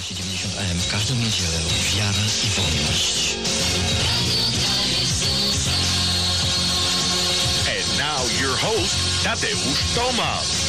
12:90 AM w każdą niedzielę. Wiara i wolność. And now your host, Tadeusz Tomasz.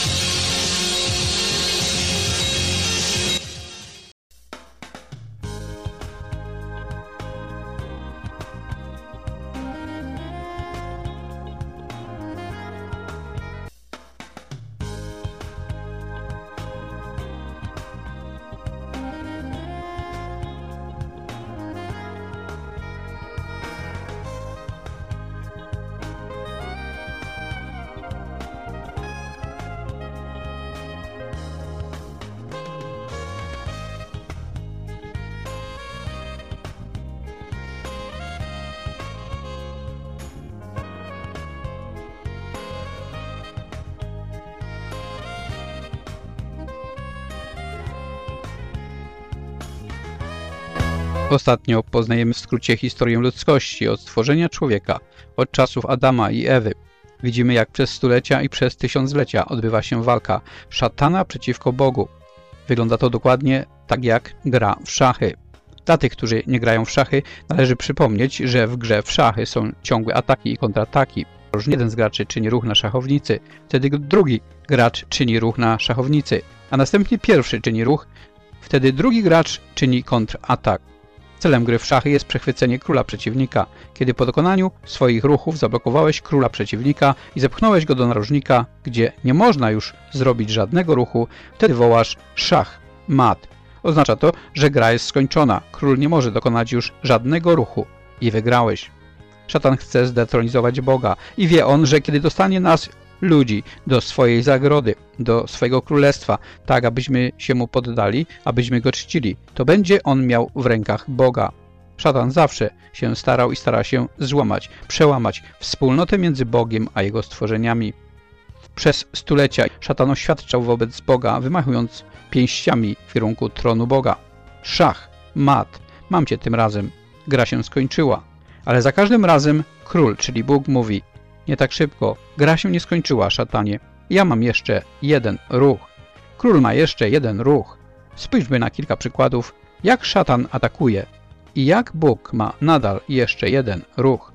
Ostatnio poznajemy w skrócie historię ludzkości od stworzenia człowieka, od czasów Adama i Ewy. Widzimy, jak przez stulecia i przez tysiąclecia odbywa się walka szatana przeciwko Bogu. Wygląda to dokładnie tak jak gra w szachy. Dla tych, którzy nie grają w szachy, należy przypomnieć, że w grze w szachy są ciągłe ataki i kontrataki. Jeden z graczy czyni ruch na szachownicy, wtedy drugi gracz czyni ruch na szachownicy, a następnie pierwszy czyni ruch, wtedy drugi gracz czyni kontratak. Celem gry w szachy jest przechwycenie króla przeciwnika. Kiedy po dokonaniu swoich ruchów zablokowałeś króla przeciwnika i zepchnąłeś go do narożnika, gdzie nie można już zrobić żadnego ruchu, wtedy wołasz szach, mat. Oznacza to, że gra jest skończona. Król nie może dokonać już żadnego ruchu i wygrałeś. Szatan chce zdetronizować Boga i wie on, że kiedy dostanie nas, ludzi, do swojej zagrody, do swojego królestwa, tak abyśmy się mu poddali, abyśmy go czcili, to będzie on miał w rękach Boga. Szatan zawsze się starał i stara się złamać, przełamać wspólnotę między Bogiem a jego stworzeniami. Przez stulecia szatan oświadczał wobec Boga, wymachując pięściami w kierunku tronu Boga. Szach, mat, mam cię tym razem. Gra się skończyła. Ale za każdym razem król, czyli Bóg, mówi: nie tak szybko, gra się nie skończyła, szatanie. Ja mam jeszcze jeden ruch. Król ma jeszcze jeden ruch. Spójrzmy na kilka przykładów, jak szatan atakuje i jak Bóg ma nadal jeszcze jeden ruch.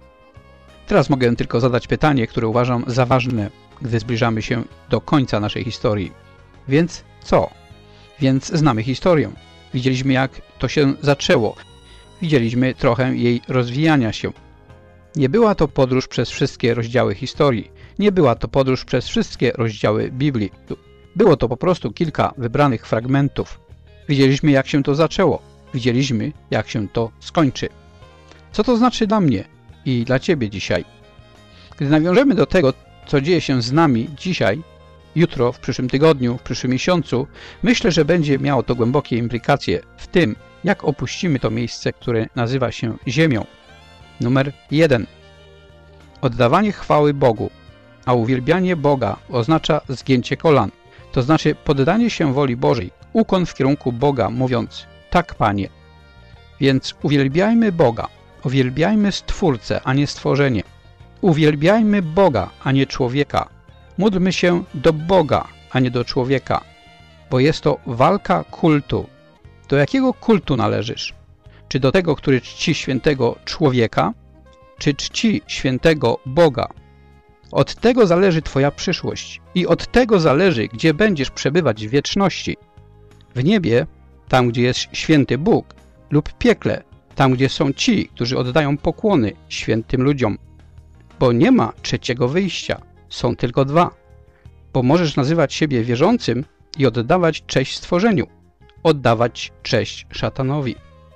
Teraz mogę tylko zadać pytanie, które uważam za ważne, gdy zbliżamy się do końca naszej historii. Więc co? Więc znamy historię. Widzieliśmy, jak to się zaczęło. Widzieliśmy trochę jej rozwijania się. Nie była to podróż przez wszystkie rozdziały historii. Nie była to podróż przez wszystkie rozdziały Biblii. Było to po prostu kilka wybranych fragmentów. Widzieliśmy, jak się to zaczęło. Widzieliśmy, jak się to skończy. Co to znaczy dla mnie i dla Ciebie dzisiaj? Gdy nawiążemy do tego, co dzieje się z nami dzisiaj, jutro, w przyszłym tygodniu, w przyszłym miesiącu, myślę, że będzie miało to głębokie implikacje w tym, jak opuścimy to miejsce, które nazywa się Ziemią. Numer 1. Oddawanie chwały Bogu, a uwielbianie Boga oznacza zgięcie kolan, to znaczy poddanie się woli Bożej, ukłon w kierunku Boga, mówiąc: tak, Panie. Więc uwielbiajmy Boga, uwielbiajmy Stwórcę, a nie stworzenie. Uwielbiajmy Boga, a nie człowieka. Módlmy się do Boga, a nie do człowieka, bo jest to walka kultu. Do jakiego kultu należysz? Czy do tego, który czci świętego człowieka, czy czci świętego Boga? Od tego zależy Twoja przyszłość i od tego zależy, gdzie będziesz przebywać w wieczności. W niebie, tam gdzie jest święty Bóg, lub piekle, tam gdzie są ci, którzy oddają pokłony świętym ludziom. Bo nie ma trzeciego wyjścia, są tylko dwa. Bo możesz nazywać siebie wierzącym i oddawać cześć stworzeniu, oddawać cześć szatanowi.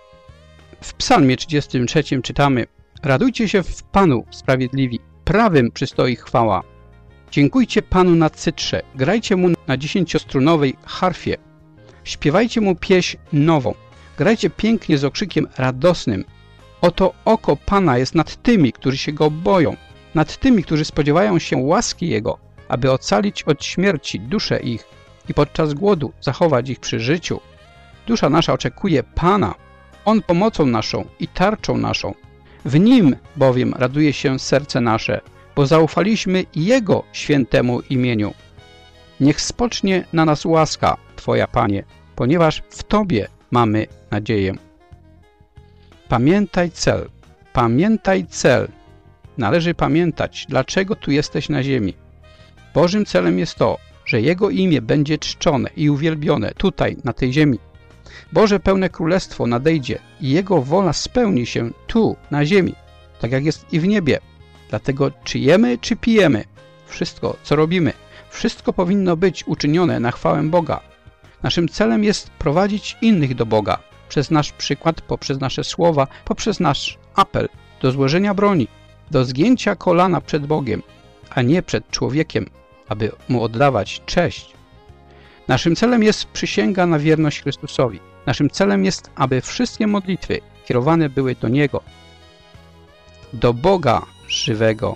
W Psalmie 33 czytamy: radujcie się w Panu, sprawiedliwi, prawym przystoi chwała. Dziękujcie Panu na cytrze, grajcie Mu na 10-strunowej harfie. Śpiewajcie Mu pieśń nową, grajcie pięknie z okrzykiem radosnym. Oto oko Pana jest nad tymi, którzy się Go boją, nad tymi, którzy spodziewają się łaski Jego, aby ocalić od śmierci dusze ich i podczas głodu zachować ich przy życiu. Dusza nasza oczekuje Pana, On pomocą naszą i tarczą naszą. W Nim bowiem raduje się serce nasze, bo zaufaliśmy Jego świętemu imieniu. Niech spocznie na nas łaska Twoja, Panie, ponieważ w Tobie mamy nadzieję. Pamiętaj cel. Pamiętaj cel. Należy pamiętać, dlaczego tu jesteś na ziemi. Bożym celem jest to, że Jego imię będzie czczone i uwielbione tutaj, na tej ziemi. Boże pełne królestwo nadejdzie i Jego wola spełni się tu, na ziemi, tak jak jest i w niebie. Dlatego czy jemy, czy pijemy, wszystko, co robimy, wszystko powinno być uczynione na chwałę Boga. Naszym celem jest prowadzić innych do Boga, przez nasz przykład, poprzez nasze słowa, poprzez nasz apel do złożenia broni, do zgięcia kolana przed Bogiem, a nie przed człowiekiem, aby Mu oddawać cześć. Naszym celem jest przysięga na wierność Chrystusowi. Naszym celem jest, aby wszystkie modlitwy kierowane były do Niego, do Boga żywego.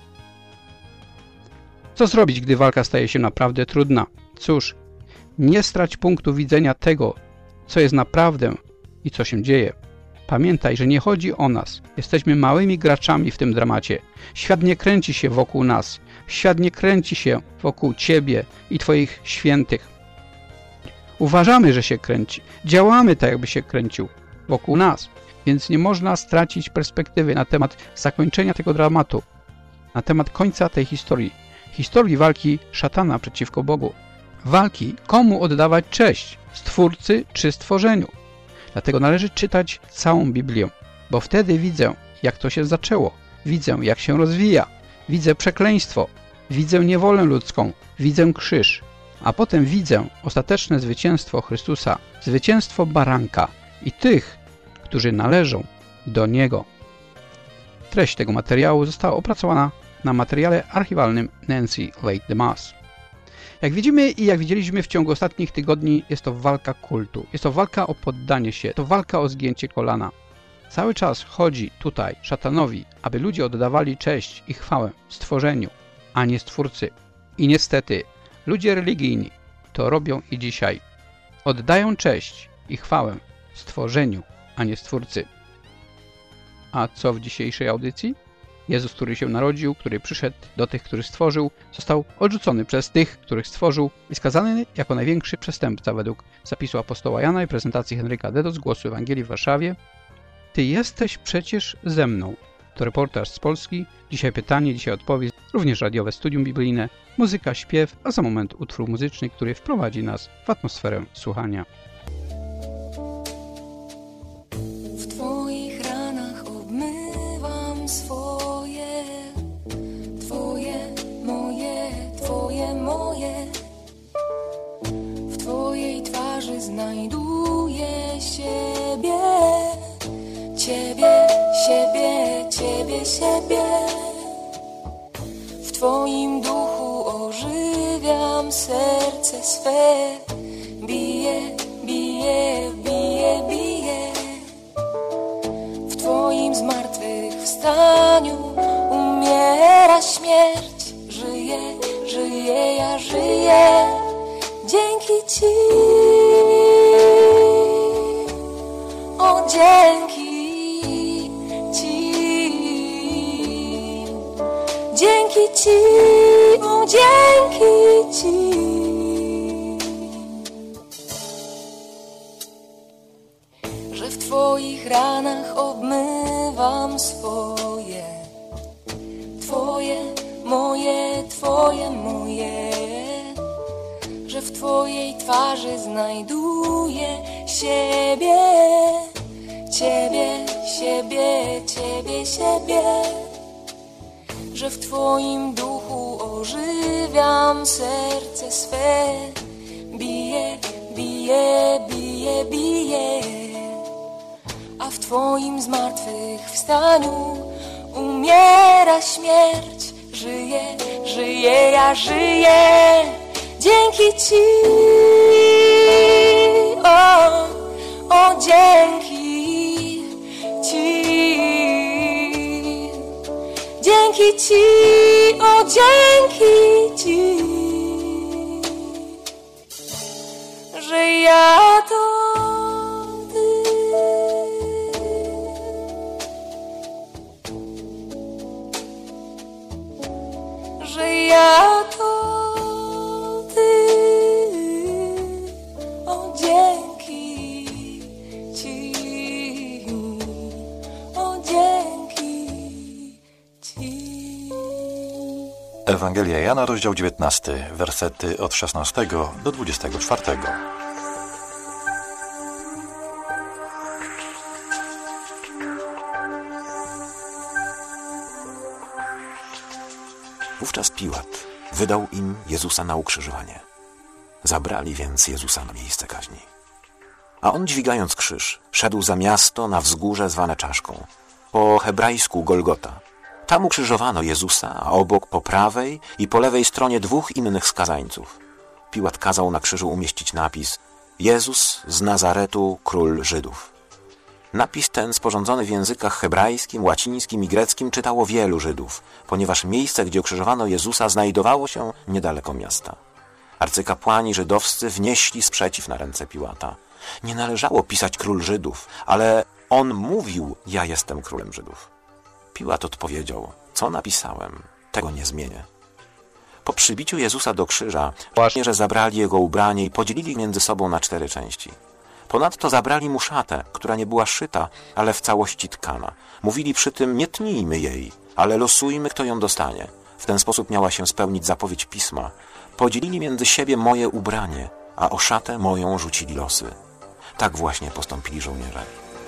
Co zrobić, gdy walka staje się naprawdę trudna? Cóż, nie strać punktu widzenia tego, co jest naprawdę i co się dzieje. Pamiętaj, że nie chodzi o nas. Jesteśmy małymi graczami w tym dramacie. Świat nie kręci się wokół nas. Świat nie kręci się wokół Ciebie i Twoich świętych. Uważamy, że się kręci. Działamy tak, jakby się kręcił wokół nas. Więc nie można stracić perspektywy na temat zakończenia tego dramatu, na temat końca tej historii. Historii walki szatana przeciwko Bogu. Walki, komu oddawać cześć, Stwórcy czy stworzeniu. Dlatego należy czytać całą Biblię, bo wtedy widzę, jak to się zaczęło. Widzę, jak się rozwija. Widzę przekleństwo. Widzę niewolę ludzką. Widzę krzyż. A potem widzę ostateczne zwycięstwo Chrystusa, zwycięstwo baranka i tych, którzy należą do Niego. Treść tego materiału została opracowana na materiale archiwalnym Nancy Lake DeMoss. Jak widzimy i jak widzieliśmy w ciągu ostatnich tygodni, jest to walka kultu. Jest to walka o poddanie się, to walka o zgięcie kolana. Cały czas chodzi tutaj szatanowi, aby ludzie oddawali cześć i chwałę stworzeniu, a nie Stwórcy. I niestety, ludzie religijni to robią i dzisiaj. Oddają cześć i chwałę stworzeniu, a nie Stwórcy. A co w dzisiejszej audycji? Jezus, który się narodził, który przyszedł do tych, których stworzył, został odrzucony przez tych, których stworzył i skazany jako największy przestępca według zapisu apostoła Jana i prezentacji Henryka Dedo z Głosu Ewangelii w Warszawie. Ty jesteś przecież ze mną. To reportaż z Polski. Dzisiaj pytanie, dzisiaj odpowiedź. Również radiowe studium biblijne, muzyka, śpiew, a za moment utwór muzyczny, który wprowadzi nas w atmosferę słuchania. W Twoich ranach obmywam swoje, Twoje, moje, Twoje, moje. W Twojej twarzy znajduję siebie, Ciebie, siebie, Ciebie, siebie. W Twoim duchu ożywiam serce swe. Bije, bije, bije, bije. W Twoim zmartwychwstaniu umiera śmierć. Żyję, żyję, ja żyję. Dzięki Ci, o dzięki Ci. Dzięki Ci, o dzięki Ci. Że w Twoich ranach obmywam swoje, Twoje, moje, Twoje, moje. Że w Twojej twarzy znajduję siebie, Ciebie, siebie, Ciebie, siebie. Że w Twoim duchu ożywiam serce swe. Bije, bije, bije, bije. A w Twoim zmartwychwstaniu umiera śmierć. Żyję, żyję, ja żyję. Dzięki Ci, o dzięki Ci. Dzięki Ci, o dzięki Ci. Że ja to Ty. Że ja to Ty. Ewangelia Jana, rozdział 19, wersety od 16 do 24. Wówczas Piłat wydał im Jezusa na ukrzyżowanie. Zabrali więc Jezusa na miejsce kaźni. A on, dźwigając krzyż, szedł za miasto na wzgórze zwane Czaszką, po hebrajsku Golgota. Tam ukrzyżowano Jezusa, a obok po prawej i po lewej stronie 2 innych skazańców. Piłat kazał na krzyżu umieścić napis: Jezus z Nazaretu, król Żydów. Napis ten, sporządzony w językach hebrajskim, łacińskim i greckim, czytało wielu Żydów, ponieważ miejsce, gdzie ukrzyżowano Jezusa, znajdowało się niedaleko miasta. Arcykapłani żydowscy wnieśli sprzeciw na ręce Piłata. Nie należało pisać król Żydów, ale on mówił: ja jestem królem Żydów. Piłat odpowiedział: co napisałem, tego nie zmienię. Po przybiciu Jezusa do krzyża, że zabrali jego ubranie i podzielili między sobą na 4 części. Ponadto zabrali mu szatę, która nie była szyta, ale w całości tkana. Mówili przy tym: nie tnijmy jej, ale losujmy, kto ją dostanie. W ten sposób miała się spełnić zapowiedź Pisma: podzielili między siebie moje ubranie, a o szatę moją rzucili losy. Tak właśnie postąpili żołnierze.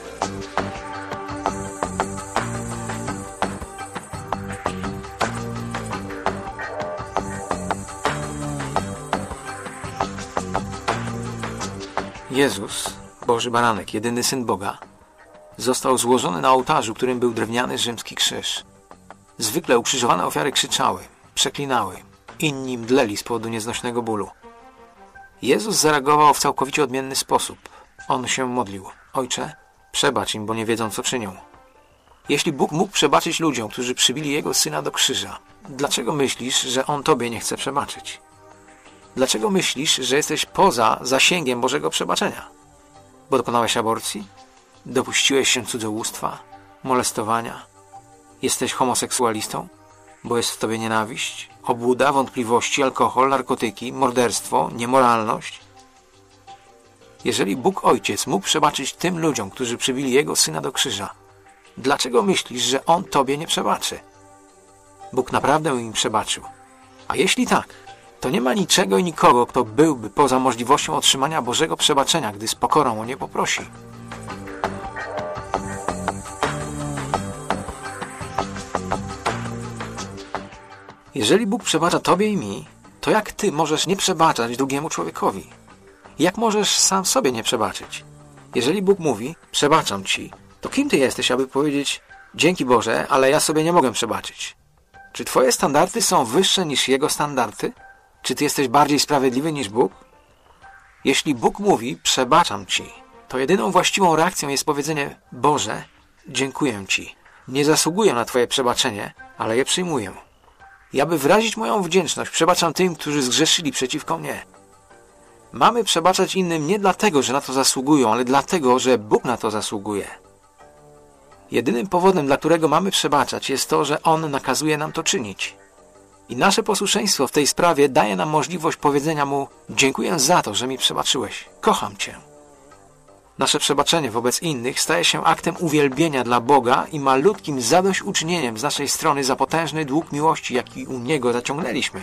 Jezus, Boży Baranek, jedyny Syn Boga, został złożony na ołtarzu, którym był drewniany rzymski krzyż. Zwykle ukrzyżowane ofiary krzyczały, przeklinały, inni mdleli z powodu nieznośnego bólu. Jezus zareagował w całkowicie odmienny sposób. On się modlił: Ojcze, przebacz im, bo nie wiedzą, co czynią. Jeśli Bóg mógł przebaczyć ludziom, którzy przybili Jego Syna do krzyża, dlaczego myślisz, że On Tobie nie chce przebaczyć? Dlaczego myślisz, że jesteś poza zasięgiem Bożego przebaczenia? Bo dokonałeś aborcji? Dopuściłeś się cudzołóstwa? Molestowania? Jesteś homoseksualistą? Bo jest w tobie nienawiść? Obłuda, wątpliwości, alkohol, narkotyki, morderstwo, niemoralność? Jeżeli Bóg Ojciec mógł przebaczyć tym ludziom, którzy przybili Jego Syna do krzyża, dlaczego myślisz, że On Tobie nie przebaczy? Bóg naprawdę im przebaczył. A jeśli tak, to nie ma niczego i nikogo, kto byłby poza możliwością otrzymania Bożego przebaczenia, gdy z pokorą o nie poprosi. Jeżeli Bóg przebacza Tobie i mi, to jak Ty możesz nie przebaczać drugiemu człowiekowi? Jak możesz sam sobie nie przebaczyć? Jeżeli Bóg mówi: przebaczam Ci, to kim Ty jesteś, aby powiedzieć: dzięki Boże, ale ja sobie nie mogę przebaczyć? Czy Twoje standardy są wyższe niż Jego standardy? Czy Ty jesteś bardziej sprawiedliwy niż Bóg? Jeśli Bóg mówi: przebaczam Ci, to jedyną właściwą reakcją jest powiedzenie: Boże, dziękuję Ci. Nie zasługuję na Twoje przebaczenie, ale je przyjmuję. I aby wyrazić moją wdzięczność, przebaczam tym, którzy zgrzeszyli przeciwko mnie. Mamy przebaczać innym nie dlatego, że na to zasługują, ale dlatego, że Bóg na to zasługuje. Jedynym powodem, dla którego mamy przebaczać, jest to, że On nakazuje nam to czynić. I nasze posłuszeństwo w tej sprawie daje nam możliwość powiedzenia Mu: dziękuję za to, że mi przebaczyłeś. Kocham Cię. Nasze przebaczenie wobec innych staje się aktem uwielbienia dla Boga i malutkim zadośćuczynieniem z naszej strony za potężny dług miłości, jaki u Niego zaciągnęliśmy.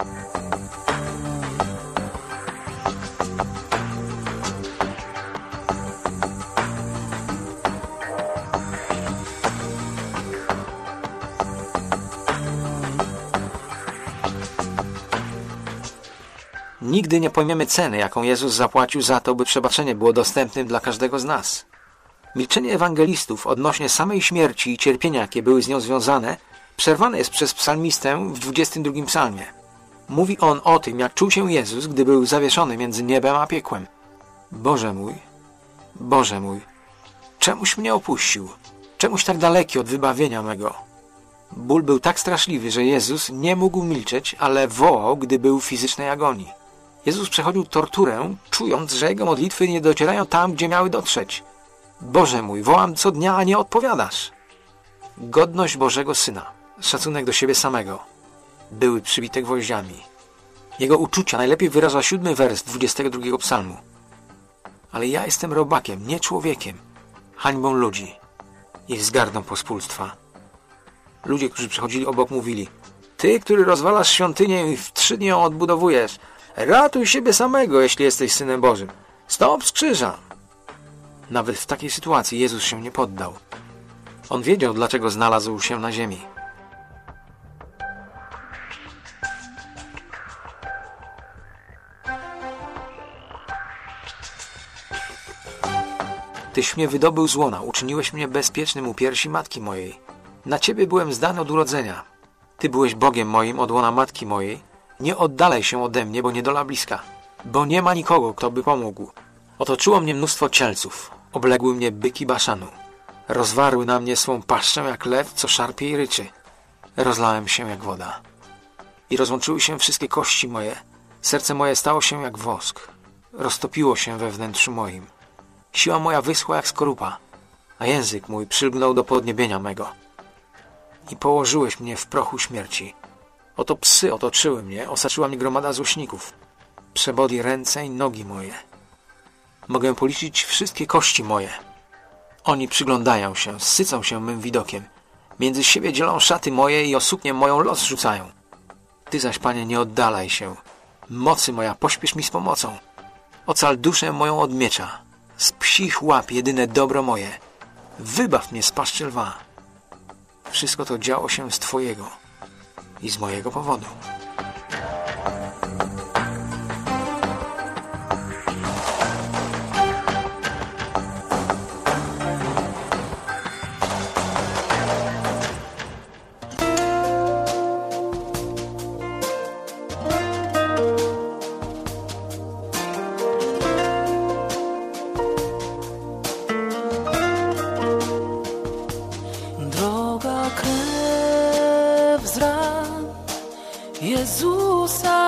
Nigdy nie pojmiemy ceny, jaką Jezus zapłacił za to, by przebaczenie było dostępnym dla każdego z nas. Milczenie ewangelistów odnośnie samej śmierci i cierpienia, jakie były z nią związane, przerwane jest przez psalmistę w 22 psalmie. Mówi on o tym, jak czuł się Jezus, gdy był zawieszony między niebem a piekłem. Boże mój, czemuś mnie opuścił? Czemuś tak daleki od wybawienia mego? Ból był tak straszliwy, że Jezus nie mógł milczeć, ale wołał, gdy był w fizycznej agonii. Jezus przechodził torturę, czując, że Jego modlitwy nie docierają tam, gdzie miały dotrzeć. Boże mój, wołam co dnia, a nie odpowiadasz. Godność Bożego Syna, szacunek do siebie samego, były przybite gwoździami. Jego uczucia najlepiej wyraża 7 wers 22 psalmu. Ale ja jestem robakiem, nie człowiekiem, hańbą ludzi i wzgardą pospólstwa. Ludzie, którzy przechodzili obok, mówili: Ty, który rozwalasz świątynię i w 3 dni ją odbudowujesz. Ratuj siebie samego, jeśli jesteś Synem Bożym. Stąp z krzyża. Nawet w takiej sytuacji Jezus się nie poddał. On wiedział, dlaczego znalazł się na ziemi. Tyś mnie wydobył z łona, uczyniłeś mnie bezpiecznym u piersi matki mojej. Na Ciebie byłem zdany od urodzenia. Ty byłeś Bogiem moim od łona matki mojej. Nie oddalaj się ode mnie, bo nie dola bliska. Bo nie ma nikogo, kto by pomógł. Otoczyło mnie mnóstwo cielców. Obległy mnie byki Baszanu. Rozwarły na mnie swą paszczę jak lew, co szarpie i ryczy. Rozlałem się jak woda. I rozłączyły się wszystkie kości moje. Serce moje stało się jak wosk. Roztopiło się we wnętrzu moim. Siła moja wyschła jak skorupa, a język mój przylgnął do podniebienia mego. I położyłeś mnie w prochu śmierci. Oto psy otoczyły mnie, osaczyła mnie gromada złośników. Przebodli ręce i nogi moje. Mogę policzyć wszystkie kości moje. Oni przyglądają się, sycą się mym widokiem. Między siebie dzielą szaty moje i o suknię moją los rzucają. Ty zaś, Panie, nie oddalaj się. Mocy moja, pośpiesz mi z pomocą. Ocal duszę moją od miecza. Z psich łap jedyne dobro moje. Wybaw mnie z paszczy lwa. Wszystko to działo się z Twojego i z mojego powodu. Jezusa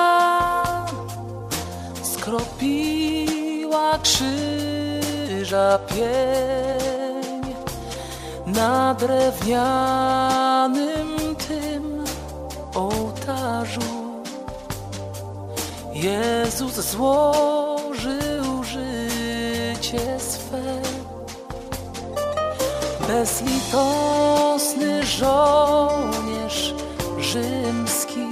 skropiła krzyża pień na drewnianym tym ołtarzu. Jezus złożył życie swe. Bezlitosny żołnierz rzymski,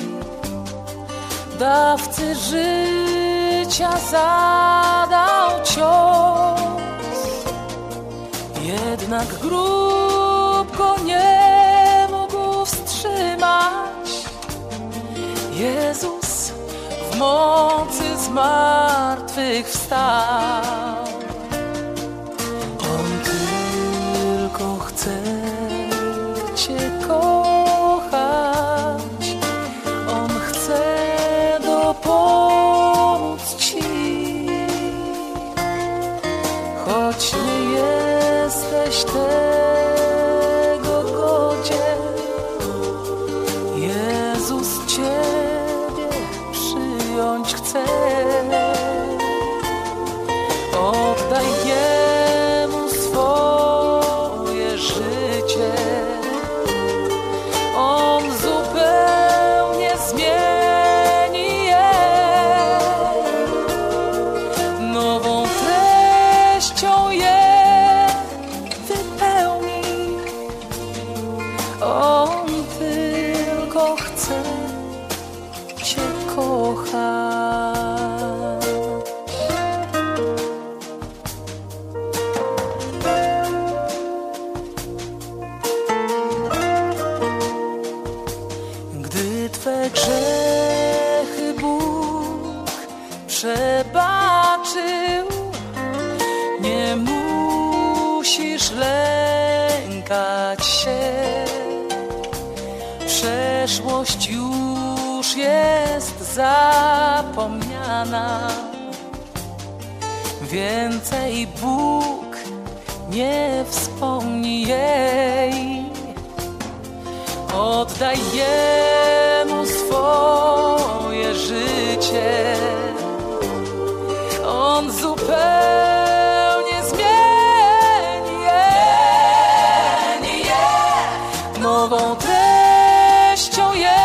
dawcy życia zadał cios. Jednak grób go nie mógł wstrzymać. Jezus w mocy zmartwychwstał. On tylko chce Cię kochać. On chce dopomóc Ci, choć nie jesteś tego godzien. Jezus Ciebie przyjąć chce. Oddaj Jemu swoje życie. On zupełnie zmieni je. Nową treścią je wypełni. On tylko chce Cię kochać. Gdy Twe grzechy Bóg przebaczył, nie musisz lękać się. Przeszłość już jest zapomniana. Więcej Bóg nie wspomni jej. Oddaj Jemu swoje życie. On zupełnie zmieni je. Nową treścią je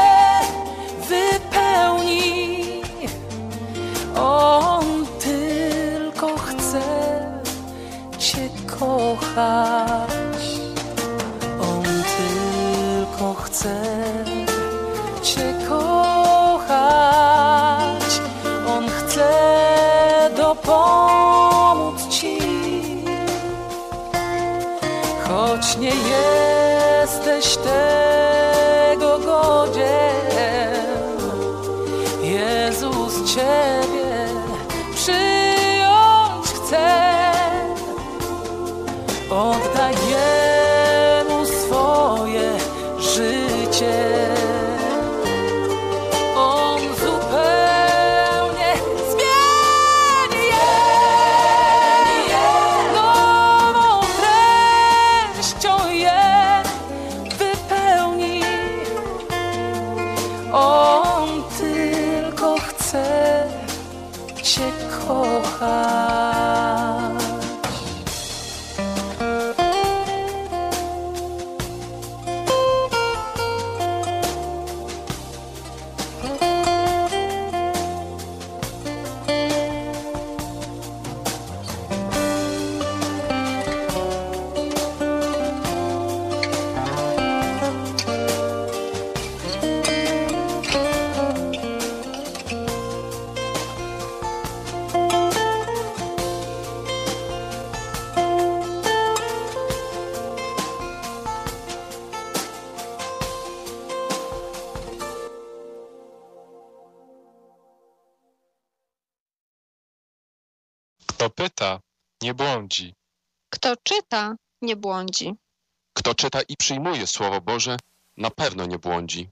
wypełni. On tylko chce Cię kochać. On tylko chce choć nie jesteś tego godzien. Jezus Ciebie przyjąć chce. Oddaj Jemu swoje życie. On zupełnie zmieni je, nową treścią je wypełni. On tylko chce Cię kochać. Kto pyta, nie błądzi. Kto czyta, nie błądzi. Kto czyta i przyjmuje Słowo Boże, na pewno nie błądzi.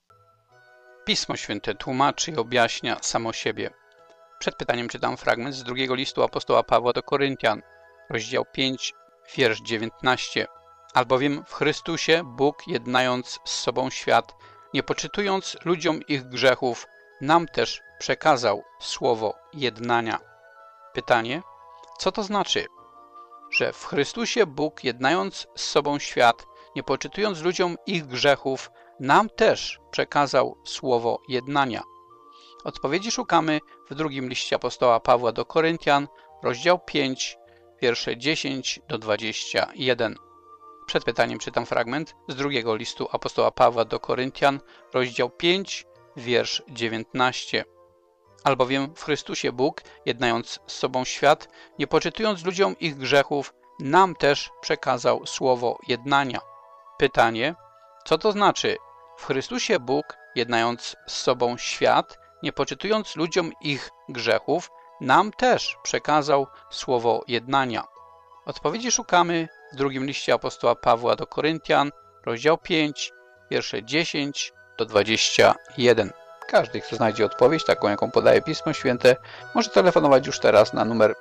Pismo Święte tłumaczy i objaśnia samo siebie. Przed pytaniem czytam fragment z drugiego listu apostoła Pawła do Koryntian, rozdział 5, wiersz 19. Albowiem w Chrystusie Bóg, jednając z sobą świat, nie poczytując ludziom ich grzechów, nam też przekazał słowo jednania. Pytanie, co to znaczy? Że w Chrystusie Bóg, jednając z sobą świat, nie poczytując ludziom ich grzechów, nam też przekazał słowo jednania. Odpowiedzi szukamy w drugim liście apostoła Pawła do Koryntian, rozdział 5, wiersze 10 do 21. Przed pytaniem czytam fragment z drugiego listu apostoła Pawła do Koryntian, rozdział 5, wiersz 19. Albowiem w Chrystusie Bóg, jednając z sobą świat, nie poczytując ludziom ich grzechów, nam też przekazał słowo jednania. Pytanie, co to znaczy? W Chrystusie Bóg, jednając z sobą świat, nie poczytując ludziom ich grzechów, nam też przekazał słowo jednania. Odpowiedzi szukamy w drugim liście apostoła Pawła do Koryntian, rozdział 5, wiersze 10 do 21. Każdy, kto znajdzie odpowiedź, taką jaką podaje Pismo Święte, może telefonować już teraz na numer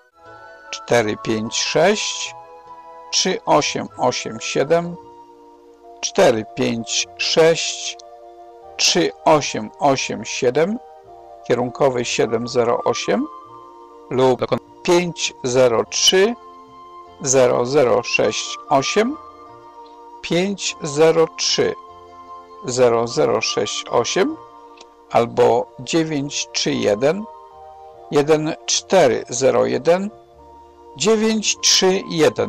456 3887 456 3887 kierunkowy 708 lub 503 0068 503 0068 albo 931 1401 931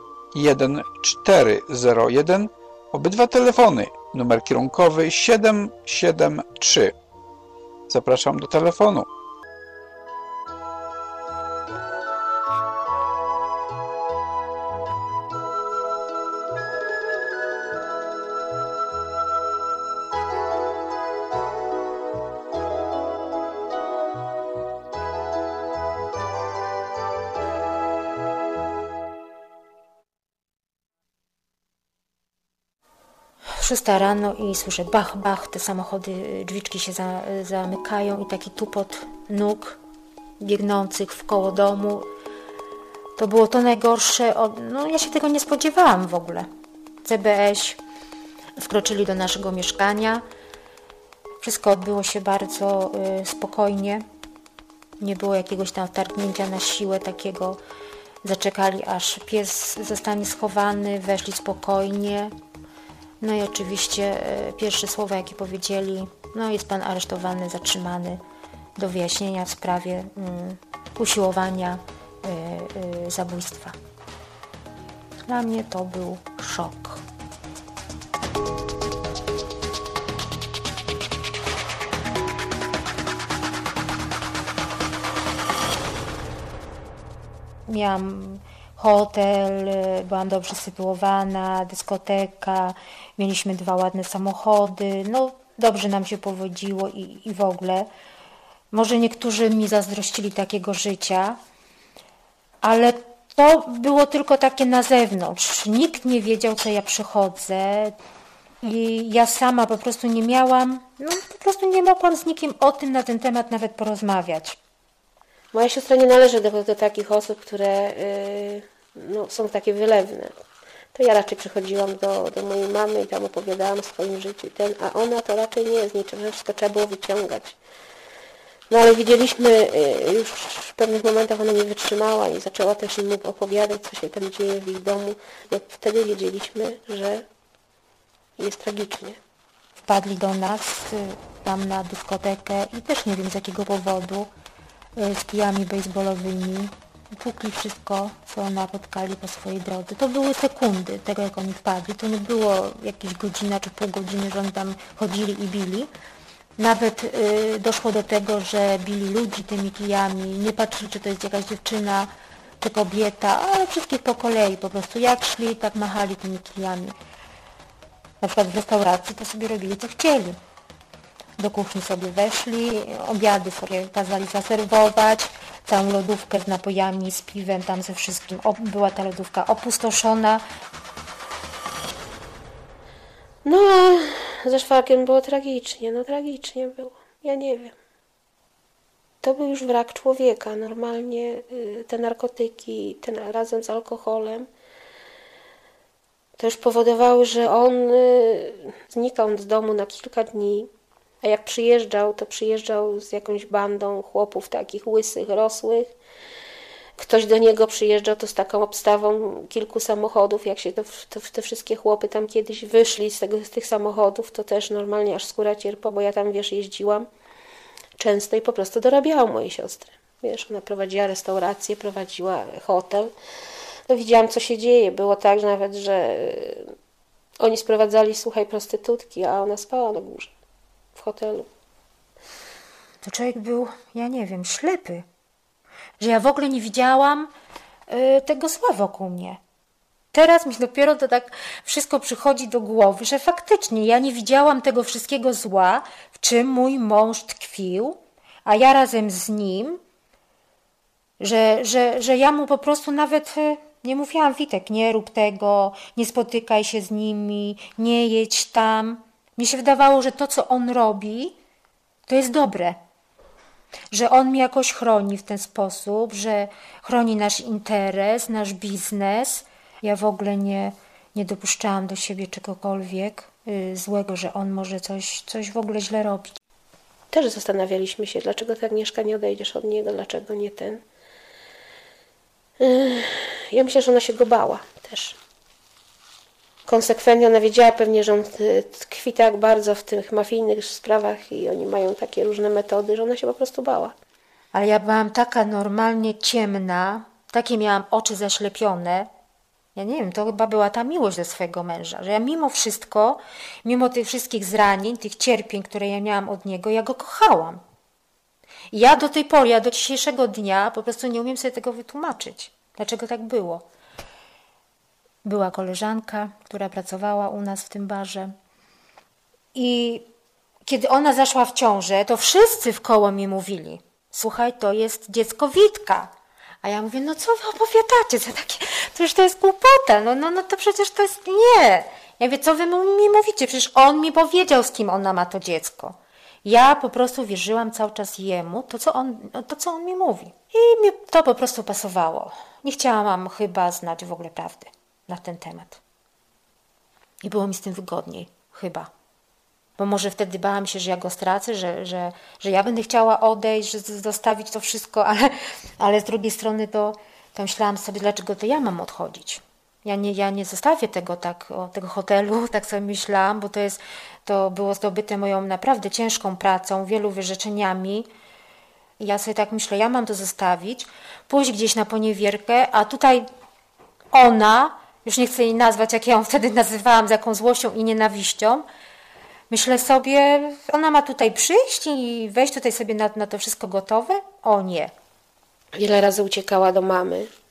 1401. Obydwa telefony, numer kierunkowy 773. Zapraszam do telefonu. Szósta rano i słyszę bach, bach, te samochody, drzwiczki się zamykają i taki tupot nóg biegnących w koło domu. To było to najgorsze, no ja się tego nie spodziewałam w ogóle. CBS wkroczyli do naszego mieszkania. Wszystko odbyło się bardzo spokojnie. Nie było jakiegoś tam wtargnięcia na siłę takiego. Zaczekali, aż pies zostanie schowany, weszli spokojnie. No i oczywiście pierwsze słowa, jakie powiedzieli, no jest pan aresztowany, zatrzymany do wyjaśnienia w sprawie usiłowania zabójstwa. Dla mnie to był szok. Miałam hotel, byłam dobrze sytuowana, dyskoteka, mieliśmy 2 ładne samochody, no dobrze nam się powodziło i w ogóle. Może niektórzy mi zazdrościli takiego życia, ale to było tylko takie na zewnątrz. Nikt nie wiedział, co ja przychodzę i ja sama po prostu nie miałam, po prostu nie mogłam z nikim o tym na ten temat nawet porozmawiać. Moja siostra nie należy do takich osób, które są takie wylewne. To ja raczej przychodziłam do mojej mamy i tam opowiadałam o swoim życiu, a ona to raczej nie jest niczym, że wszystko trzeba było wyciągać. No ale widzieliśmy, już w pewnych momentach ona nie wytrzymała i zaczęła też im opowiadać, co się tam dzieje w ich domu. No wtedy wiedzieliśmy, że jest tragicznie. Wpadli do nas tam na dyskotekę i też nie wiem z jakiego powodu, z kijami baseballowymi. Tłukli wszystko, co napotkali po swojej drodze. To były sekundy tego, jak oni wpadli. To nie było jakieś godzina czy pół godziny, że oni tam chodzili i bili. Nawet doszło do tego, że bili ludzi tymi kijami. Nie patrzyli, czy to jest jakaś dziewczyna, czy kobieta, ale wszystkich po kolei. Po prostu jak szli, tak machali tymi kijami. Na przykład w restauracji to sobie robili, co chcieli. Do kuchni sobie weszli, obiady sobie kazali zaserwować, całą lodówkę z napojami, z piwem, tam ze wszystkim. Była ta lodówka opustoszona. No a ze szwagrem było tragicznie, tragicznie było. Ja nie wiem. To był już wrak człowieka. Normalnie te narkotyki, razem z alkoholem, to już powodowały, że on znikał z domu na kilka dni. A jak przyjeżdżał, to przyjeżdżał z jakąś bandą chłopów takich łysych, rosłych. Ktoś do niego przyjeżdżał to z taką obstawą kilku samochodów. Jak się te wszystkie chłopy tam kiedyś wyszli z tych samochodów, to też normalnie aż skóra cierpła, bo ja tam, jeździłam często i po prostu dorabiałam mojej siostry. Ona prowadziła restaurację, prowadziła hotel. No widziałam, co się dzieje. Było tak, że nawet, że oni sprowadzali, prostytutki, a ona spała na górze. W hotelu. To człowiek był, ja nie wiem, ślepy. Że ja w ogóle nie widziałam tego zła wokół mnie. Teraz mi dopiero to tak wszystko przychodzi do głowy, że faktycznie ja nie widziałam tego wszystkiego zła, w czym mój mąż tkwił, a ja razem z nim, że ja mu po prostu nawet nie mówiłam: Witek, nie rób tego, nie spotykaj się z nimi, nie jedź tam. Mnie się wydawało, że to, co on robi, to jest dobre. Że on mnie jakoś chroni w ten sposób, że chroni nasz interes, nasz biznes. Ja w ogóle nie dopuszczałam do siebie czegokolwiek złego, że on może coś w ogóle źle robić. Też zastanawialiśmy się, dlaczego ty, Agnieszka, nie odejdziesz od niego, dlaczego nie ten. Ja myślę, że ona się go bała też. Konsekwentnie ona wiedziała pewnie, że on tkwi tak bardzo w tych mafijnych sprawach i oni mają takie różne metody, że ona się po prostu bała. Ale ja byłam taka normalnie ciemna, takie miałam oczy zaślepione. Ja nie wiem, to chyba była ta miłość do swojego męża, że ja mimo wszystko, mimo tych wszystkich zranień, tych cierpień, które ja miałam od niego, ja go kochałam. I ja do tej pory, do dzisiejszego dnia po prostu nie umiem sobie tego wytłumaczyć. Dlaczego tak było? Była koleżanka, która pracowała u nas w tym barze i kiedy ona zaszła w ciążę, to wszyscy wkoło mi mówili: słuchaj, to jest dziecko Witka. A ja mówię: no co wy opowiadacie? Przecież to jest głupota, no to przecież to jest nie. Ja mówię: co wy mi mówicie? Przecież on mi powiedział, z kim ona ma to dziecko. Ja po prostu wierzyłam cały czas jemu, to co on mi mówi. I mi to po prostu pasowało. Nie chciałam chyba znać w ogóle prawdy na ten temat. I było mi z tym wygodniej, chyba. Bo może wtedy bałam się, że ja go stracę, że ja będę chciała odejść, że zostawić to wszystko, ale z drugiej strony to myślałam sobie, dlaczego to ja mam odchodzić. Ja nie zostawię tego hotelu, tak sobie myślałam, bo to było zdobyte moją naprawdę ciężką pracą, wielu wyrzeczeniami. I ja sobie tak myślę, ja mam to zostawić, pójść gdzieś na poniewierkę, a tutaj ona, już nie chcę jej nazwać, jak ja ją wtedy nazywałam, z jaką złością i nienawiścią, myślę sobie, ona ma tutaj przyjść i wejść tutaj sobie na to wszystko gotowe? O nie. Wiele razy uciekała do mamy.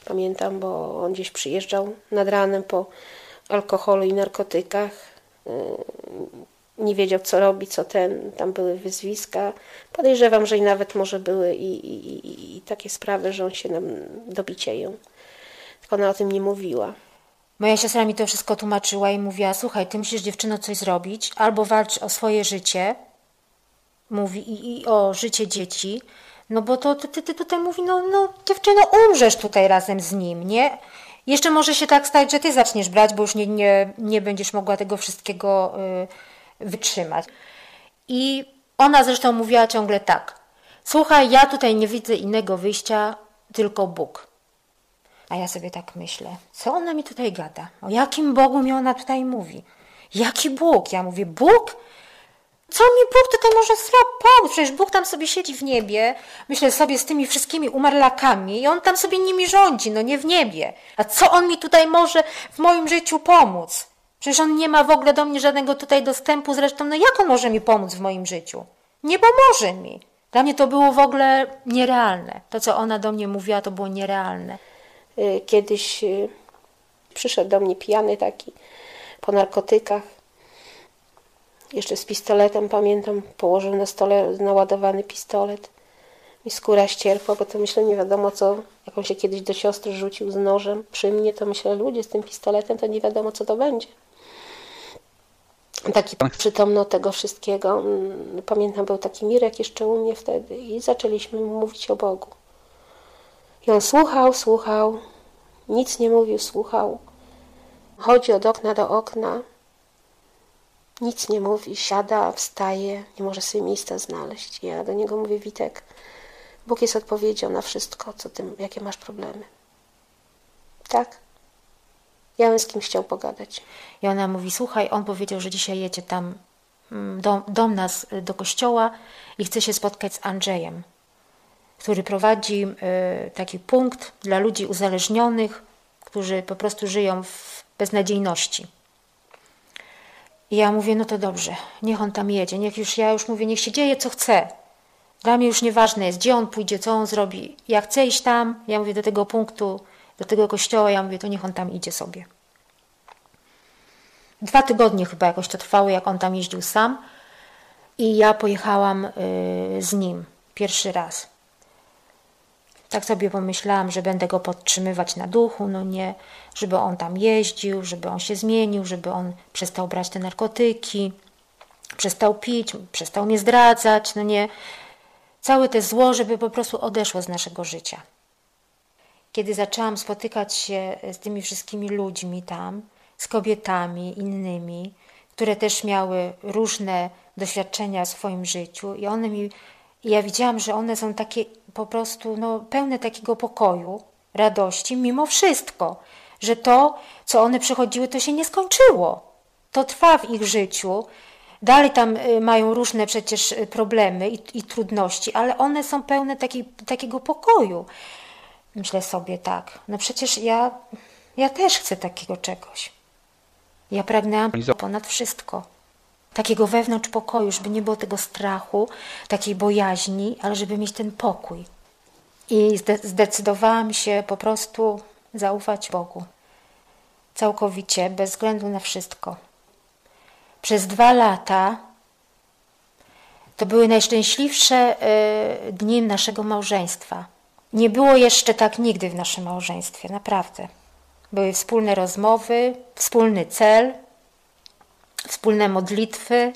Pamiętam, bo on gdzieś przyjeżdżał nad ranem po alkoholu i narkotykach. Nie wiedział, co robi, tam były wyzwiska. Podejrzewam, że i nawet może były i takie sprawy, że on się nam do bicia ją. Tylko ona o tym nie mówiła. Moja siostra mi to wszystko tłumaczyła i mówiła, słuchaj, ty musisz, dziewczyno, coś zrobić, albo walcz o swoje życie, mówi, i o życie dzieci, no bo to ty tutaj mówi, no dziewczyno, umrzesz tutaj razem z nim, nie? Jeszcze może się tak stać, że ty zaczniesz brać, bo już nie będziesz mogła tego wszystkiego wytrzymać. I ona zresztą mówiła ciągle tak, słuchaj, ja tutaj nie widzę innego wyjścia, tylko Bóg. A ja sobie tak myślę, co ona mi tutaj gada? O jakim Bogu mi ona tutaj mówi? Jaki Bóg? Ja mówię, Bóg? Co mi Bóg tutaj może pomóc? Przecież Bóg tam sobie siedzi w niebie, myślę sobie z tymi wszystkimi umarlakami i on tam sobie nimi rządzi, no nie w niebie. A co on mi tutaj może w moim życiu pomóc? Przecież on nie ma w ogóle do mnie żadnego tutaj dostępu, zresztą no jak on może mi pomóc w moim życiu? Nie pomoże mi. Dla mnie to było w ogóle nierealne. To, co ona do mnie mówiła, to było nierealne. Kiedyś przyszedł do mnie pijany taki po narkotykach. Jeszcze z pistoletem, pamiętam, położył na stole naładowany pistolet. Mi skóra ścierpła, bo to myślę, nie wiadomo co, jak on się kiedyś do siostry rzucił z nożem. Przy mnie to myślę, ludzie z tym pistoletem, to nie wiadomo co to będzie. Taki przytomno tego wszystkiego. Pamiętam, był taki Mirek jeszcze u mnie wtedy i zaczęliśmy mówić o Bogu. I on słuchał, nic nie mówił, słuchał. Chodzi od okna do okna, nic nie mówi, siada, wstaje, nie może sobie miejsca znaleźć. Ja do niego mówię, Witek, Bóg jest odpowiedzią na wszystko, jakie masz problemy. Tak? Ja bym z kimś chciał pogadać. I ona mówi, słuchaj, on powiedział, że dzisiaj jedzie tam do nas, do kościoła i chce się spotkać z Andrzejem, który prowadzi taki punkt dla ludzi uzależnionych, którzy po prostu żyją w beznadziejności. I ja mówię, no to dobrze, niech on tam jedzie, niech się dzieje co chce. Dla mnie już nieważne jest, gdzie on pójdzie, co on zrobi. Ja chcę iść tam, ja mówię do tego punktu, do tego kościoła, ja mówię, to niech on tam idzie sobie. 2 tygodnie chyba jakoś to trwało, jak on tam jeździł sam i ja pojechałam z nim pierwszy raz. Tak sobie pomyślałam, że będę go podtrzymywać na duchu, no nie, żeby on tam jeździł, żeby on się zmienił, żeby on przestał brać te narkotyki, przestał pić, przestał mnie zdradzać, no nie. Całe te zło, żeby po prostu odeszło z naszego życia. Kiedy zaczęłam spotykać się z tymi wszystkimi ludźmi tam, z kobietami innymi, które też miały różne doświadczenia w swoim życiu i ja widziałam, że one są takie po prostu pełne takiego pokoju, radości, mimo wszystko, że to, co one przechodziły, to się nie skończyło. To trwa w ich życiu. Dalej tam mają różne przecież problemy i trudności, ale one są pełne takiego pokoju. Myślę sobie tak, no przecież ja też chcę takiego czegoś. Ja pragnęłam ponad wszystko. Takiego wewnątrz pokoju, żeby nie było tego strachu, takiej bojaźni, ale żeby mieć ten pokój. I zdecydowałam się po prostu zaufać Bogu. Całkowicie, bez względu na wszystko. Przez 2 lata to były najszczęśliwsze dni naszego małżeństwa. Nie było jeszcze tak nigdy w naszym małżeństwie, naprawdę. Były wspólne rozmowy, wspólny cel, wspólne modlitwy.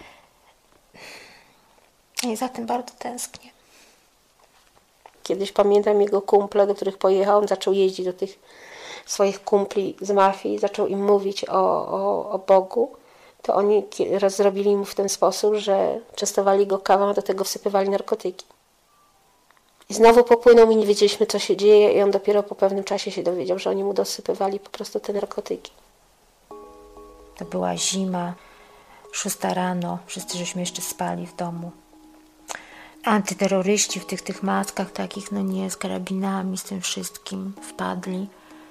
I za tym bardzo tęsknię. Kiedyś pamiętam jego kumple, do których pojechał, on zaczął jeździć do tych swoich kumpli z mafii, zaczął im mówić o Bogu. To oni raz zrobili mu w ten sposób, że częstowali go kawą, a do tego wsypywali narkotyki. I znowu popłynął i nie wiedzieliśmy, co się dzieje i on dopiero po pewnym czasie się dowiedział, że oni mu dosypywali po prostu te narkotyki. To była zima, 6 rano, wszyscy żeśmy jeszcze spali w domu. Antyterroryści w tych maskach takich, no nie, z karabinami, z tym wszystkim wpadli.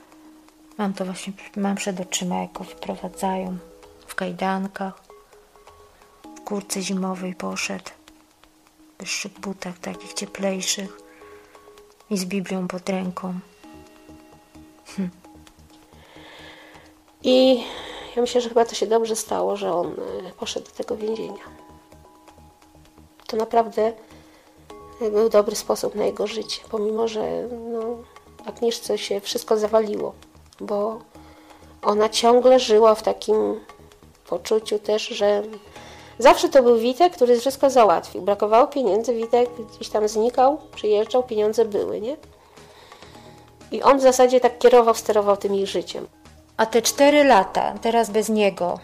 Mam przed oczyma, jak go wyprowadzają w kajdankach, w kurce zimowej poszedł, w wyższych butach takich cieplejszych i z Biblią pod ręką. I ja myślę, że chyba to się dobrze stało, że on poszedł do tego więzienia. To naprawdę był dobry sposób na jego życie, pomimo że Agnieszce się wszystko zawaliło, bo ona ciągle żyła w takim poczuciu też, że zawsze to był Witek, który wszystko załatwił. Brakowało pieniędzy, Witek gdzieś tam znikał, przyjeżdżał, pieniądze były, nie? I on w zasadzie tak kierował, sterował tym ich życiem. A te 4 lata, teraz bez niego,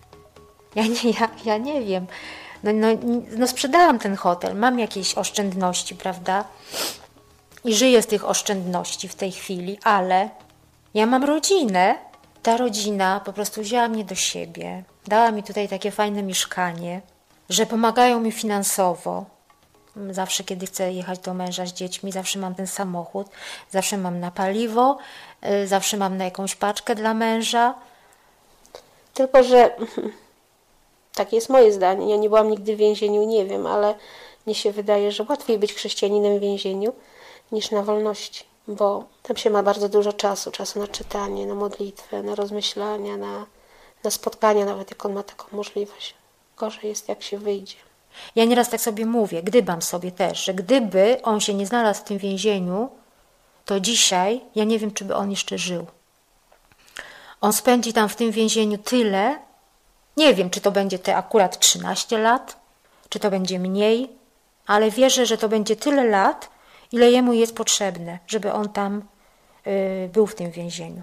ja nie wiem. No sprzedałam ten hotel, mam jakieś oszczędności, prawda? I żyję z tych oszczędności w tej chwili, ale ja mam rodzinę. Ta rodzina po prostu wzięła mnie do siebie, dała mi tutaj takie fajne mieszkanie, że pomagają mi finansowo. Zawsze, kiedy chcę jechać do męża z dziećmi, zawsze mam ten samochód, zawsze mam na paliwo, zawsze mam na jakąś paczkę dla męża. Tylko że takie jest moje zdanie. Ja nie byłam nigdy w więzieniu, nie wiem, ale mnie się wydaje, że łatwiej być chrześcijaninem w więzieniu niż na wolności, bo tam się ma bardzo dużo czasu na czytanie, na modlitwę, na rozmyślania, na spotkania, nawet jak on ma taką możliwość. Gorzej jest, jak się wyjdzie. Ja nieraz tak sobie mówię, gdybam sobie też, że gdyby on się nie znalazł w tym więzieniu, to dzisiaj ja nie wiem, czy by on jeszcze żył. On spędzi tam w tym więzieniu tyle, nie wiem, czy to będzie te akurat 13 lat, czy to będzie mniej, ale wierzę, że to będzie tyle lat, ile jemu jest potrzebne, żeby on tam był w tym więzieniu.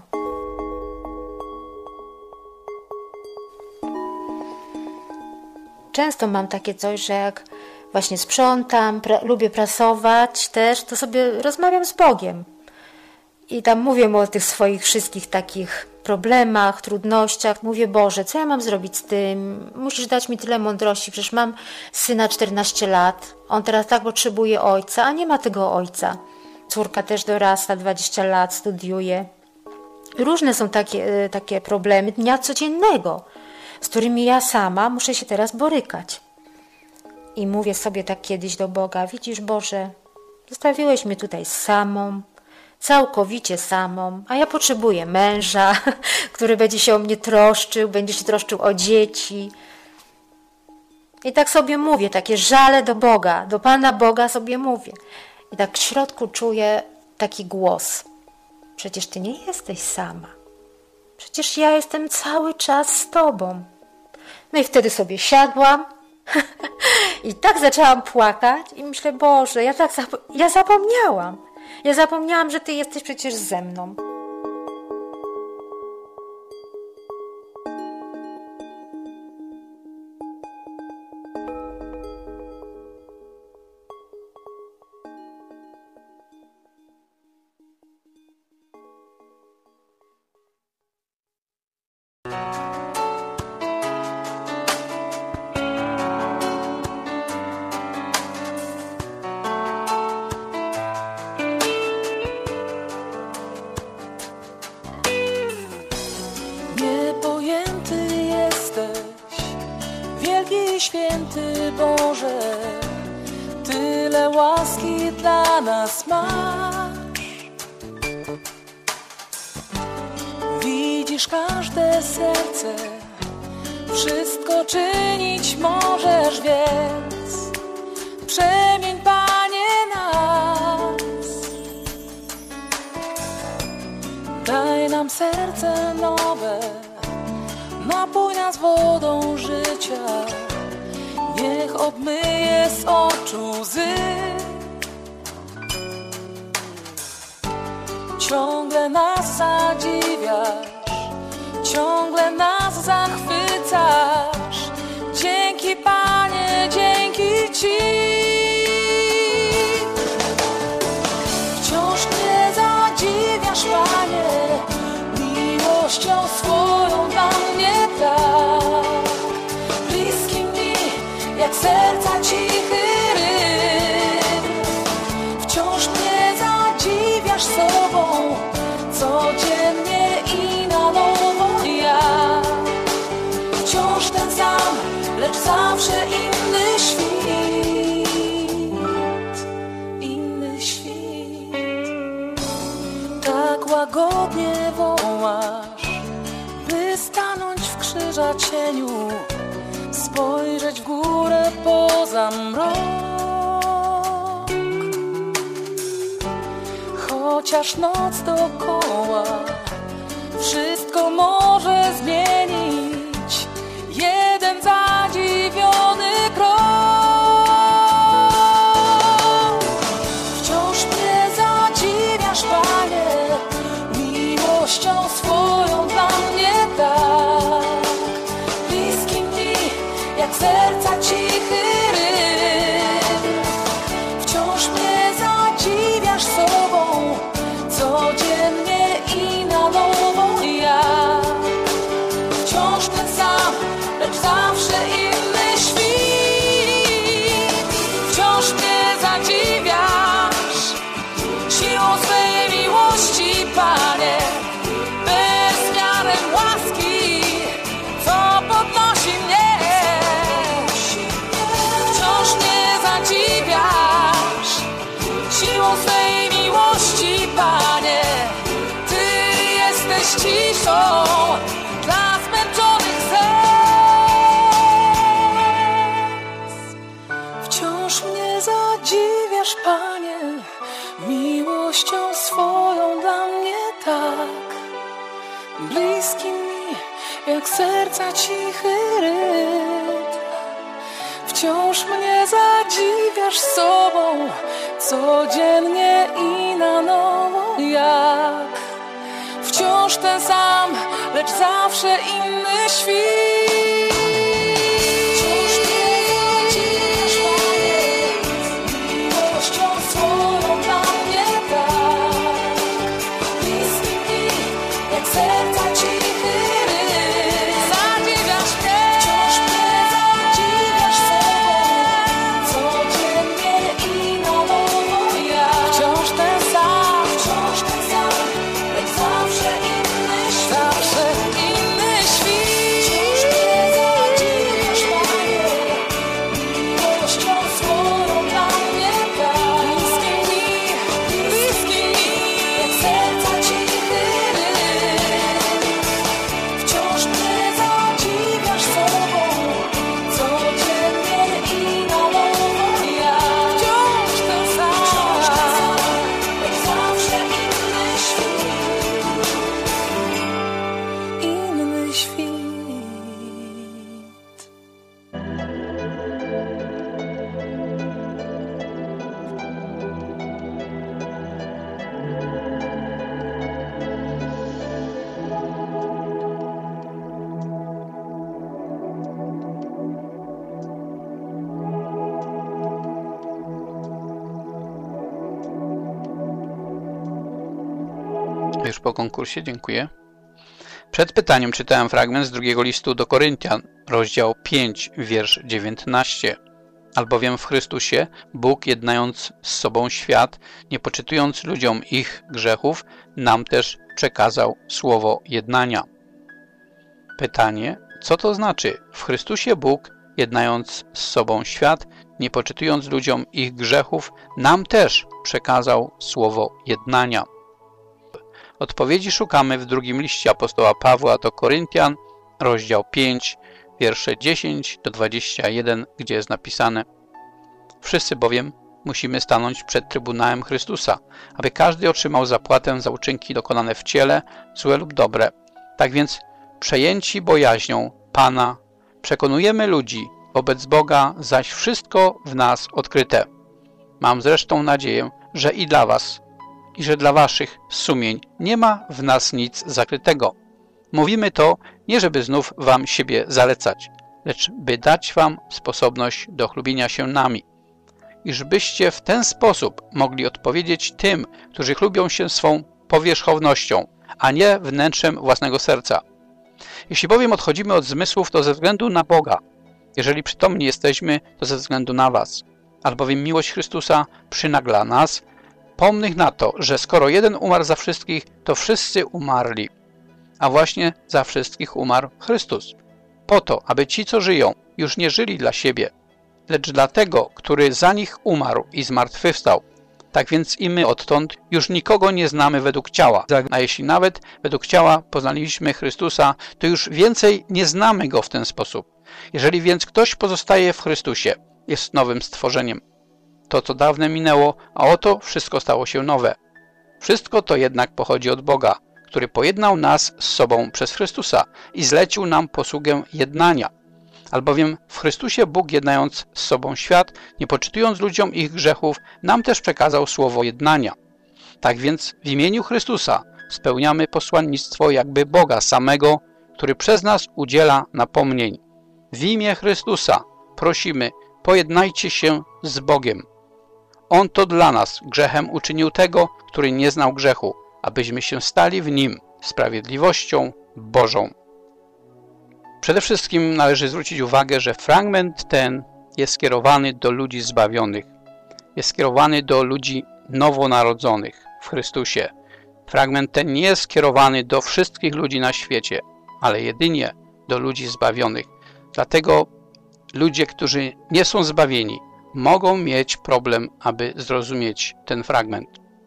Często mam takie coś, że jak właśnie sprzątam, lubię prasować też, to sobie rozmawiam z Bogiem. I tam mówię mu o tych swoich wszystkich takich problemach, trudnościach. Mówię, Boże, co ja mam zrobić z tym? Musisz dać mi tyle mądrości, przecież mam syna 14 lat. On teraz tak potrzebuje ojca, a nie ma tego ojca. Córka też dorasta, 20 lat, studiuje. Różne są takie problemy dnia codziennego, z którymi ja sama muszę się teraz borykać. I mówię sobie tak kiedyś do Boga, widzisz Boże, zostawiłeś mnie tutaj samą, całkowicie samą, a ja potrzebuję męża, który będzie się o mnie troszczył, będzie się troszczył o dzieci. I tak sobie mówię, takie żale do Boga, do Pana Boga sobie mówię. I tak w środku czuję taki głos. Przecież Ty nie jesteś sama. Przecież ja jestem cały czas z Tobą. No i wtedy sobie siadłam i tak zaczęłam płakać i myślę, Boże, ja zapomniałam. Ja zapomniałam, że Ty jesteś przecież ze mną. Święty Boże, tyle łaski dla nas masz. Widzisz każde serce, wszystko czynić możesz, więc przemień, Panie, nas. Daj nam serce nowe, napój nas wodą życia. Niech obmyje z oczu łzy. Ciągle nas zadziwiasz, ciągle nas zachwycasz. Dzięki, Panie, dzięki Ci. Wciąż mnie zadziwiasz, Panie, miłością swoją dla mnie tak. Jak serca cichy rytm, wciąż mnie zadziwiasz sobą, codziennie i na nowo ja. łagodnie wołasz, by stanąć w krzyża cieniu, spojrzeć w górę poza mrok. Chociaż noc dookoła wszystko może zmienić, jeden zadziwiony krok. Wciąż mnie zadziwiasz, Panie, miłością swoją dla mnie tak. Bliski mi jak serca cichy rytm. Wciąż mnie zadziwiasz sobą, codziennie i na nowo ja. Wciąż ten sam, lecz zawsze inny świt. Wciąż mnie zadziwiasz siłą swej miłości, Panie, bezmiarem łaski, co podnosi mnie. Wciąż mnie zadziwiasz siłą swej miłości, Panie. Ty jesteś ciszą dla zmęczonych serc. Wciąż mnie zadziwiasz, Panie, miłością swoją dla mnie tak. Bliski mi jak serca cichy rytm. Wciąż mnie zadziwiasz sobą, codziennie i na nowo jak. Wciąż ten sam, lecz zawsze inny świt. Wciąż mnie zadziwiasz, Panie, miłością swoją dla mnie tak. Bliski mi jak serca cichy rytm. Zadziwiasz mnie. Wciąż mnie zadziwiasz sobą, codziennie i na nowo jak. Wciąż ten sam, lecz zawsze inny świt. Zawsze inny świt. Wciąż mnie zadziwiasz, Panie, miłością swoją dla mnie tak. Bliski mi, jak serca cichy rytm. Wciąż mnie zadziwiasz sobą, codziennie i na nowo jak. Wciąż ten sam, lecz zawsze inny świt. Inny świt. Już po konkursie, dziękuję. Przed pytaniem czytałem fragment z drugiego listu do Koryntian, rozdział 5, wiersz 19. Albowiem w Chrystusie Bóg, jednając z sobą świat, nie poczytując ludziom ich grzechów, nam też przekazał słowo jednania. Pytanie, co to znaczy? W Chrystusie Bóg, jednając z sobą świat, nie poczytując ludziom ich grzechów, nam też przekazał słowo jednania. Odpowiedzi szukamy w drugim liście apostoła Pawła do Koryntian, rozdział 5, wiersze 10 do 21, gdzie jest napisane: Wszyscy bowiem musimy stanąć przed Trybunałem Chrystusa, aby każdy otrzymał zapłatę za uczynki dokonane w ciele, złe lub dobre. Tak więc, przejęci bojaźnią Pana, przekonujemy ludzi, wobec Boga zaś wszystko w nas odkryte. Mam zresztą nadzieję, że i dla was, i że dla waszych sumień nie ma w nas nic zakrytego. Mówimy to nie, żeby znów wam siebie zalecać, lecz by dać wam sposobność do chlubienia się nami, iżbyście w ten sposób mogli odpowiedzieć tym, którzy chlubią się swą powierzchownością, a nie wnętrzem własnego serca. Jeśli bowiem odchodzimy od zmysłów, to ze względu na Boga. Jeżeli przytomni jesteśmy, to ze względu na was. Albowiem miłość Chrystusa przynagla nas, pomnych na to, że skoro jeden umarł za wszystkich, to wszyscy umarli. A właśnie za wszystkich umarł Chrystus. Po to, aby ci, co żyją, już nie żyli dla siebie, lecz dla tego, który za nich umarł i zmartwychwstał. Tak więc i my odtąd już nikogo nie znamy według ciała. A jeśli nawet według ciała poznaliśmy Chrystusa, to już więcej nie znamy Go w ten sposób. Jeżeli więc ktoś pozostaje w Chrystusie, jest nowym stworzeniem. To, co dawne minęło, a oto wszystko stało się nowe. Wszystko to jednak pochodzi od Boga, który pojednał nas z sobą przez Chrystusa i zlecił nam posługę jednania. Albowiem w Chrystusie Bóg, jednając z sobą świat, nie poczytując ludziom ich grzechów, nam też przekazał słowo jednania. Tak więc w imieniu Chrystusa spełniamy posłannictwo jakby Boga samego, który przez nas udziela napomnień. W imię Chrystusa prosimy, pojednajcie się z Bogiem. On to dla nas grzechem uczynił tego, który nie znał grzechu, abyśmy się stali w Nim sprawiedliwością Bożą. Przede wszystkim należy zwrócić uwagę, że fragment ten jest skierowany do ludzi zbawionych. Jest skierowany do ludzi nowonarodzonych w Chrystusie. Fragment ten nie jest skierowany do wszystkich ludzi na świecie, ale jedynie do ludzi zbawionych. Dlatego ludzie, którzy nie są zbawieni, mogą mieć problem, aby zrozumieć ten fragment.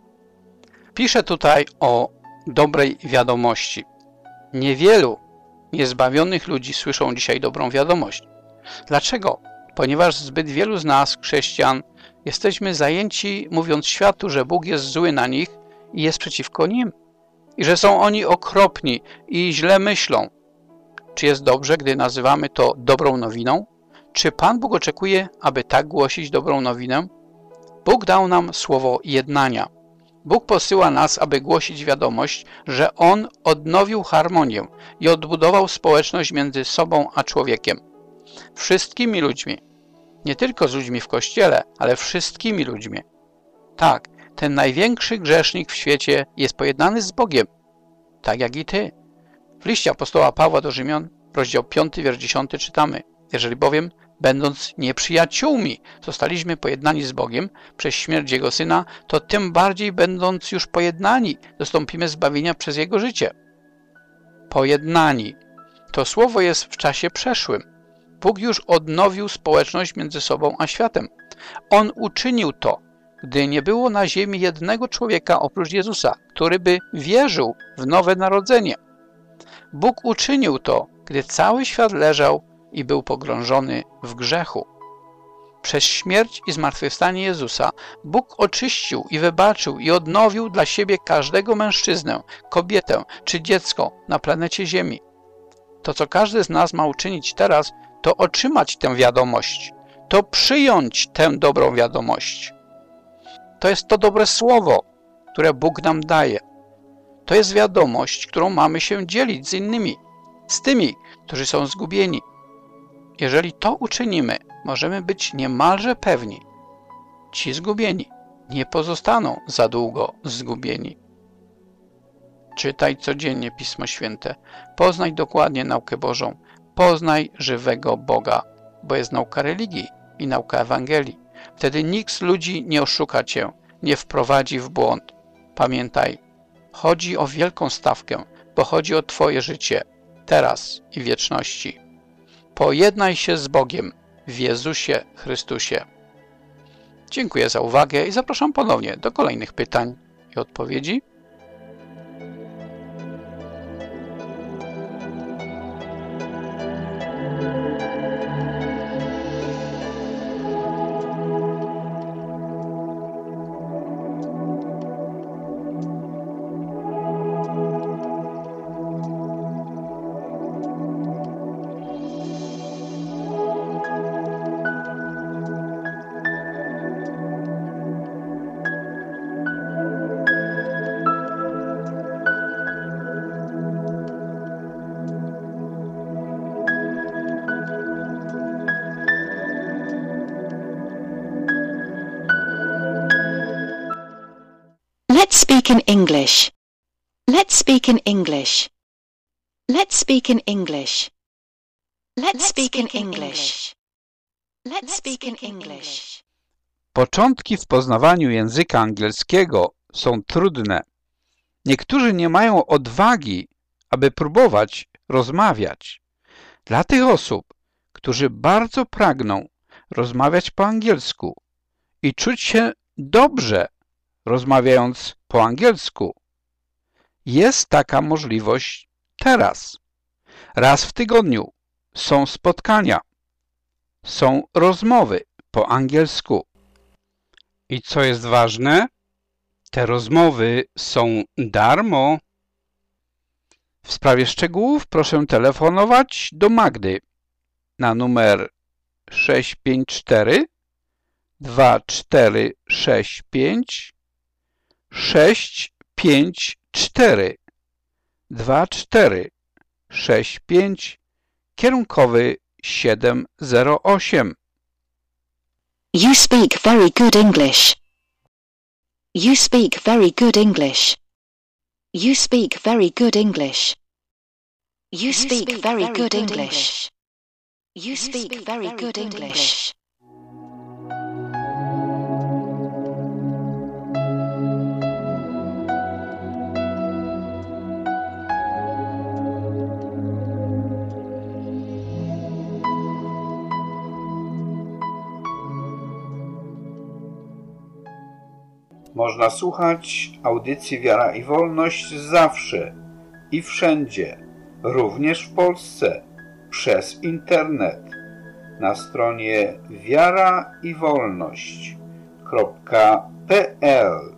Pisze tutaj o dobrej wiadomości. Niewielu niezbawionych ludzi słyszą dzisiaj dobrą wiadomość. Dlaczego? Ponieważ zbyt wielu z nas, chrześcijan, jesteśmy zajęci mówiąc światu, że Bóg jest zły na nich i jest przeciwko nim. I że są oni okropni i źle myślą. Czy jest dobrze, gdy nazywamy to dobrą nowiną? Czy Pan Bóg oczekuje, aby tak głosić dobrą nowinę? Bóg dał nam słowo jednania. Bóg posyła nas, aby głosić wiadomość, że On odnowił harmonię i odbudował społeczność między sobą a człowiekiem. Wszystkimi ludźmi. Nie tylko z ludźmi w Kościele, ale wszystkimi ludźmi. Tak, ten największy grzesznik w świecie jest pojednany z Bogiem, tak jak i ty. W liście apostoła Pawła do Rzymian, rozdział 5, wiersz 10 czytamy: jeżeli bowiem, będąc nieprzyjaciółmi, zostaliśmy pojednani z Bogiem przez śmierć Jego Syna, to tym bardziej, będąc już pojednani, dostąpimy zbawienia przez Jego życie. Pojednani. To słowo jest w czasie przeszłym. Bóg już odnowił społeczność między sobą a światem. On uczynił to, gdy nie było na ziemi jednego człowieka oprócz Jezusa, który by wierzył w nowe narodzenie. Bóg uczynił to, gdy cały świat leżał i był pogrążony w grzechu. Przez śmierć i zmartwychwstanie Jezusa Bóg oczyścił i wybaczył i odnowił dla siebie każdego mężczyznę, kobietę czy dziecko na planecie Ziemi. To, co każdy z nas ma uczynić teraz, to otrzymać tę wiadomość, to przyjąć tę dobrą wiadomość. To jest to dobre słowo, które Bóg nam daje. To jest wiadomość, którą mamy się dzielić z innymi, z tymi, którzy są zgubieni. Jeżeli to uczynimy, możemy być niemalże pewni, ci zgubieni nie pozostaną za długo zgubieni. Czytaj codziennie Pismo Święte, poznaj dokładnie naukę Bożą, poznaj żywego Boga, bo jest nauka religii i nauka Ewangelii. Wtedy nikt z ludzi nie oszuka cię, nie wprowadzi w błąd. Pamiętaj, chodzi o wielką stawkę, bo chodzi o twoje życie, teraz i w wieczności. Pojednaj się z Bogiem w Jezusie Chrystusie. Dziękuję za uwagę i zapraszam ponownie do kolejnych pytań i odpowiedzi. Let's speak in English. Let's speak in English. Let's speak in English. Let's speak in English. Let's speak in English. Początki w poznawaniu języka angielskiego są trudne. Niektórzy nie mają odwagi, aby próbować rozmawiać. Dla tych osób, którzy bardzo pragną rozmawiać po angielsku i czuć się dobrze rozmawiając po angielsku. Jest taka możliwość teraz. Raz w tygodniu są spotkania, są rozmowy po angielsku. I co jest ważne? Te rozmowy są darmo. W sprawie szczegółów proszę telefonować do Magdy na numer 654 2465 654 2465 kierunkowy 708. You speak very good English. You speak very good English. You speak very good English. You speak very good English. You speak very good English. Można słuchać audycji Wiara i Wolność zawsze i wszędzie, również w Polsce, przez internet na stronie wiaraiwolność.pl.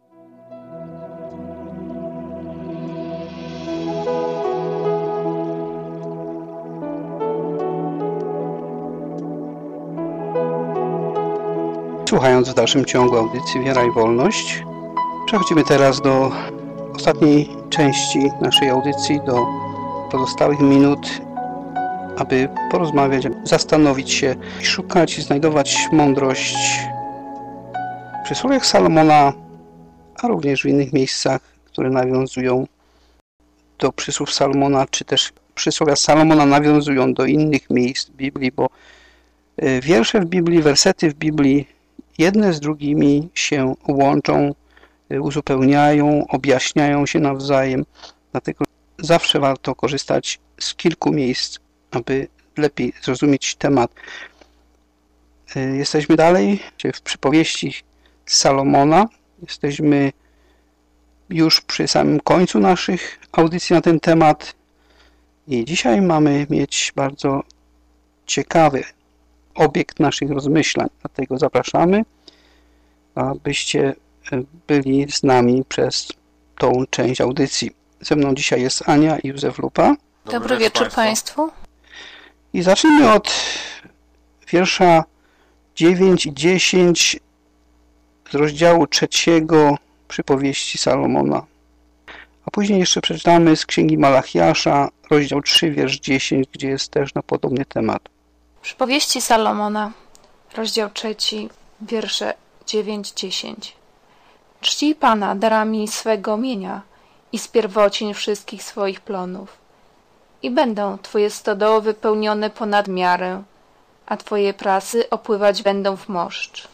Słuchając w dalszym ciągu audycji Wiara i Wolność, przechodzimy teraz do ostatniej części naszej audycji, do pozostałych minut, aby porozmawiać, zastanowić się, szukać i znajdować mądrość w przysłowiach Salomona, a również w innych miejscach, które nawiązują do przysłów Salomona, czy też przysłowia Salomona nawiązują do innych miejsc w Biblii, bo wiersze w Biblii, wersety w Biblii jedne z drugimi się łączą, uzupełniają, objaśniają się nawzajem. Dlatego zawsze warto korzystać z kilku miejsc, aby lepiej zrozumieć temat. Jesteśmy dalej w przypowieści Salomona. Jesteśmy już przy samym końcu naszych audycji na ten temat. I dzisiaj mamy mieć bardzo ciekawy obiekt naszych rozmyślań. Dlatego zapraszamy, abyście byli z nami przez tą część audycji. Ze mną dzisiaj jest Ania i Józef Lupa. Dobry wieczór Państwu. I zacznijmy od wiersza 9 i 10 z rozdziału 3 przypowieści Salomona. A później jeszcze przeczytamy z Księgi Malachiasza, rozdział 3, wiersz 10, gdzie jest też na podobny temat. Przypowieści Salomona, rozdział 3, wiersze 9-10. Czcij Pana darami swego mienia i z pierwocin wszystkich swoich plonów. I będą Twoje stodoły wypełnione ponad miarę, a Twoje prasy opływać będą w moszcz.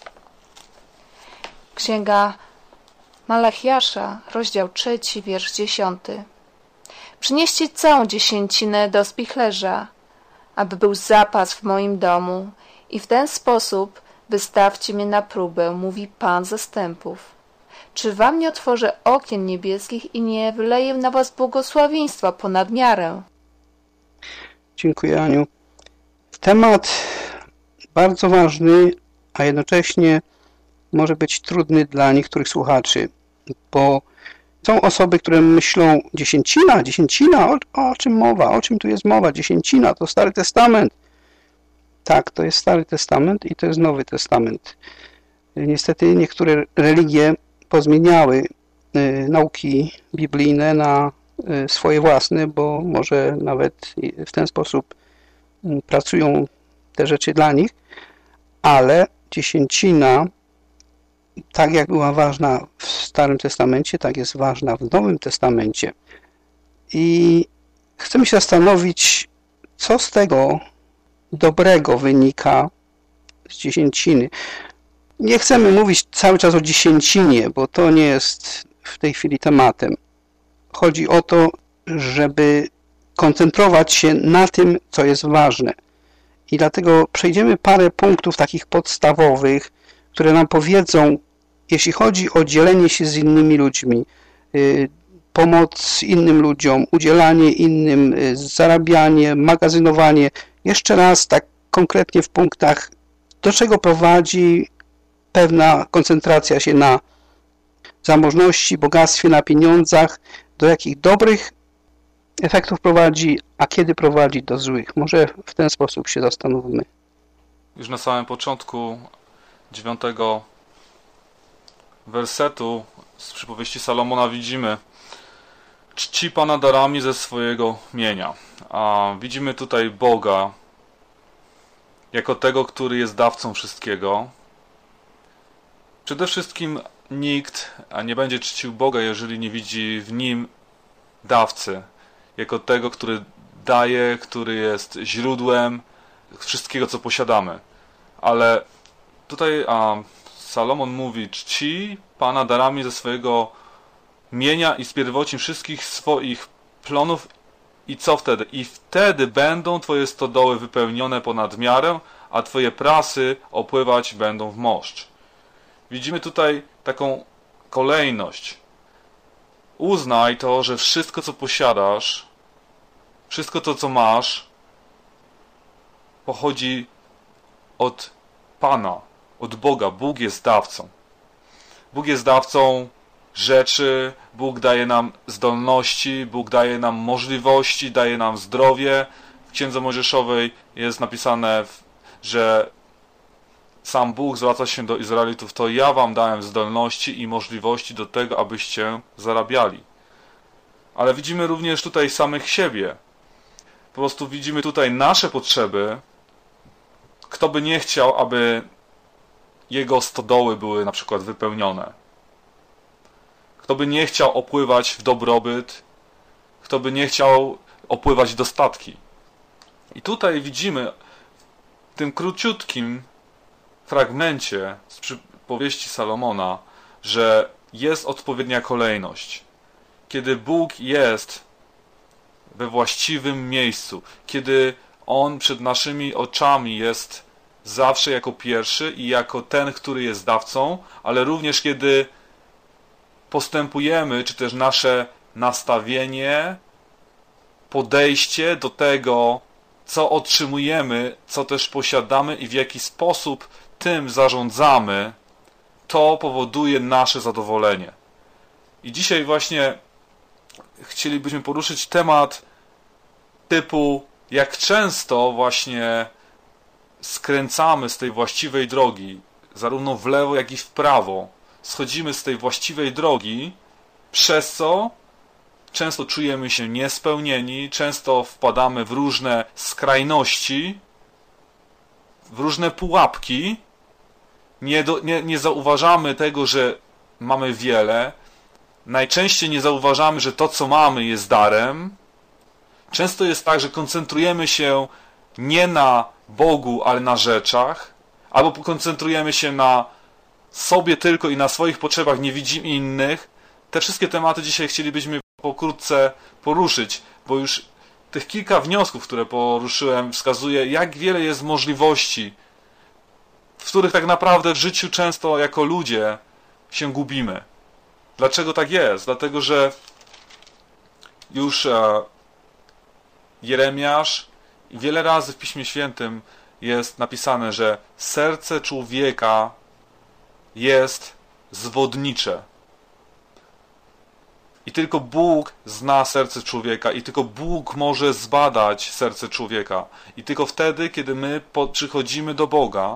Księga Malachiasza, rozdział 3, wiersz 10. Przynieście całą dziesięcinę do spichlerza, aby był zapas w moim domu i w ten sposób wystawcie mnie na próbę, mówi Pan zastępów. Czy wam nie otworzę okien niebieskich i nie wyleję na was błogosławieństwa ponad miarę? Dziękuję, Aniu. Temat bardzo ważny, a jednocześnie może być trudny dla niektórych słuchaczy, bo są osoby, które myślą, dziesięcina, o czym mowa, o czym tu jest mowa? Dziesięcina to Stary Testament. Tak, to jest Stary Testament i to jest Nowy Testament. Niestety niektóre religie pozmieniały nauki biblijne na swoje własne, bo może nawet w ten sposób pracują te rzeczy dla nich, ale dziesięcina, tak jak była ważna w Starym Testamencie, tak jest ważna w Nowym Testamencie. I chcemy się zastanowić, co z tego dobrego wynika z dziesięciny. Nie chcemy mówić cały czas o dziesięcinie, bo to nie jest w tej chwili tematem. Chodzi o to, żeby koncentrować się na tym, co jest ważne. I dlatego przejdziemy parę punktów takich podstawowych, które nam powiedzą, Jeśli chodzi o dzielenie się z innymi ludźmi, pomoc innym ludziom, udzielanie innym, zarabianie, magazynowanie, jeszcze raz tak konkretnie w punktach, do czego prowadzi pewna koncentracja się na zamożności, bogactwie, na pieniądzach, do jakich dobrych efektów prowadzi, a kiedy prowadzi do złych. Może w ten sposób się zastanówmy. Już na samym początku 9 wersetu z przypowieści Salomona widzimy: czci Pana darami ze swojego mienia. A widzimy tutaj Boga jako tego, który jest dawcą wszystkiego. Przede wszystkim nikt nie będzie czcił Boga, jeżeli nie widzi w Nim dawcy, jako tego, który daje, który jest źródłem wszystkiego, co posiadamy. Ale tutaj Salomon mówi: czci Pana darami ze swojego mienia i z pierwocin wszystkich swoich plonów. I co wtedy? I wtedy będą Twoje stodoły wypełnione ponad miarę, a Twoje prasy opływać będą w moszcz. Widzimy tutaj taką kolejność. Uznaj to, że wszystko, co posiadasz, wszystko to, co masz, pochodzi od Pana, od Boga. Bóg jest dawcą. Bóg jest dawcą rzeczy, Bóg daje nam zdolności, Bóg daje nam możliwości, daje nam zdrowie. W Księdze Mojżeszowej jest napisane, że sam Bóg zwraca się do Izraelitów: to ja wam dałem zdolności i możliwości do tego, abyście zarabiali. Ale widzimy również tutaj samych siebie. Po prostu widzimy tutaj nasze potrzeby. Kto by nie chciał, aby jego stodoły były na przykład wypełnione? Kto by nie chciał opływać w dobrobyt? Kto by nie chciał opływać w dostatki? I tutaj widzimy w tym króciutkim fragmencie z przypowieści Salomona, że jest odpowiednia kolejność. Kiedy Bóg jest we właściwym miejscu, kiedy On przed naszymi oczami jest zawsze jako pierwszy i jako ten, który jest dawcą, ale również kiedy postępujemy, czy też nasze nastawienie, podejście do tego, co otrzymujemy, co też posiadamy i w jaki sposób tym zarządzamy, to powoduje nasze zadowolenie. I dzisiaj właśnie chcielibyśmy poruszyć temat typu, jak często właśnie skręcamy z tej właściwej drogi, zarówno w lewo, jak i w prawo. Schodzimy z tej właściwej drogi, przez co często czujemy się niespełnieni, często wpadamy w różne skrajności, w różne pułapki, nie zauważamy tego, że mamy wiele, najczęściej nie zauważamy, że to, co mamy, jest darem. Często jest tak, że koncentrujemy się nie na Bogu, ale na rzeczach, albo koncentrujemy się na sobie tylko i na swoich potrzebach, nie widzimy innych. Te wszystkie tematy dzisiaj chcielibyśmy pokrótce poruszyć, bo już tych kilka wniosków, które poruszyłem, wskazuje, jak wiele jest możliwości, w których tak naprawdę w życiu często jako ludzie się gubimy. Dlaczego tak jest? Dlatego, że już Jeremiasz i wiele razy w Piśmie Świętym jest napisane, że serce człowieka jest zwodnicze. I tylko Bóg zna serce człowieka i tylko Bóg może zbadać serce człowieka. I tylko wtedy, kiedy my przychodzimy do Boga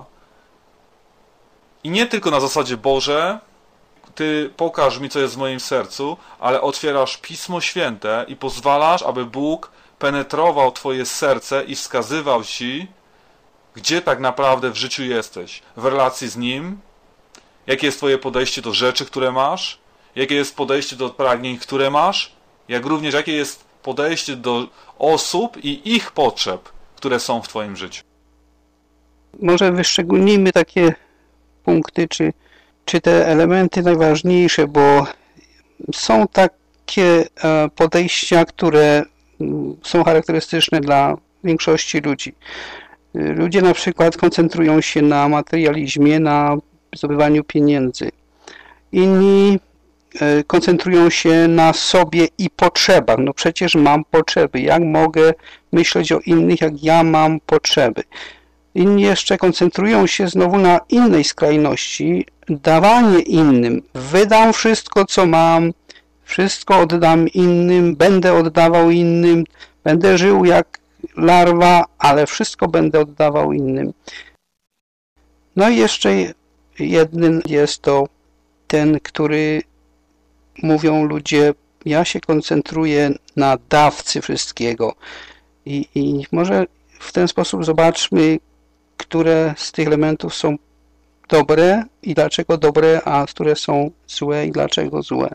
i nie tylko na zasadzie: Boże, Ty pokaż mi, co jest w moim sercu, ale otwierasz Pismo Święte i pozwalasz, aby Bóg penetrował Twoje serce i wskazywał Ci, gdzie tak naprawdę w życiu jesteś, w relacji z Nim, jakie jest Twoje podejście do rzeczy, które masz, jakie jest podejście do pragnień, które masz, jak również jakie jest podejście do osób i ich potrzeb, które są w Twoim życiu. Może wyszczególnijmy takie punkty, czy te elementy najważniejsze, bo są takie podejścia, które są charakterystyczne dla większości ludzi. Ludzie na przykład koncentrują się na materializmie, na zdobywaniu pieniędzy. Inni koncentrują się na sobie i potrzebach. No przecież mam potrzeby. Jak mogę myśleć o innych, jak ja mam potrzeby? Inni jeszcze koncentrują się znowu na innej skrajności, dawanie innym. Wydam wszystko, co mam, wszystko oddam innym, będę oddawał innym, będę żył jak larwa, ale wszystko będę oddawał innym. No i jeszcze jeden jest to ten, który mówią ludzie, ja się koncentruję na dawcy wszystkiego. I może w ten sposób zobaczmy, które z tych elementów są dobre i dlaczego dobre, a które są złe i dlaczego złe.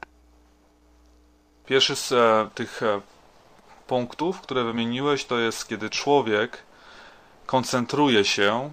Pierwszy z tych punktów, które wymieniłeś, to jest, kiedy człowiek koncentruje się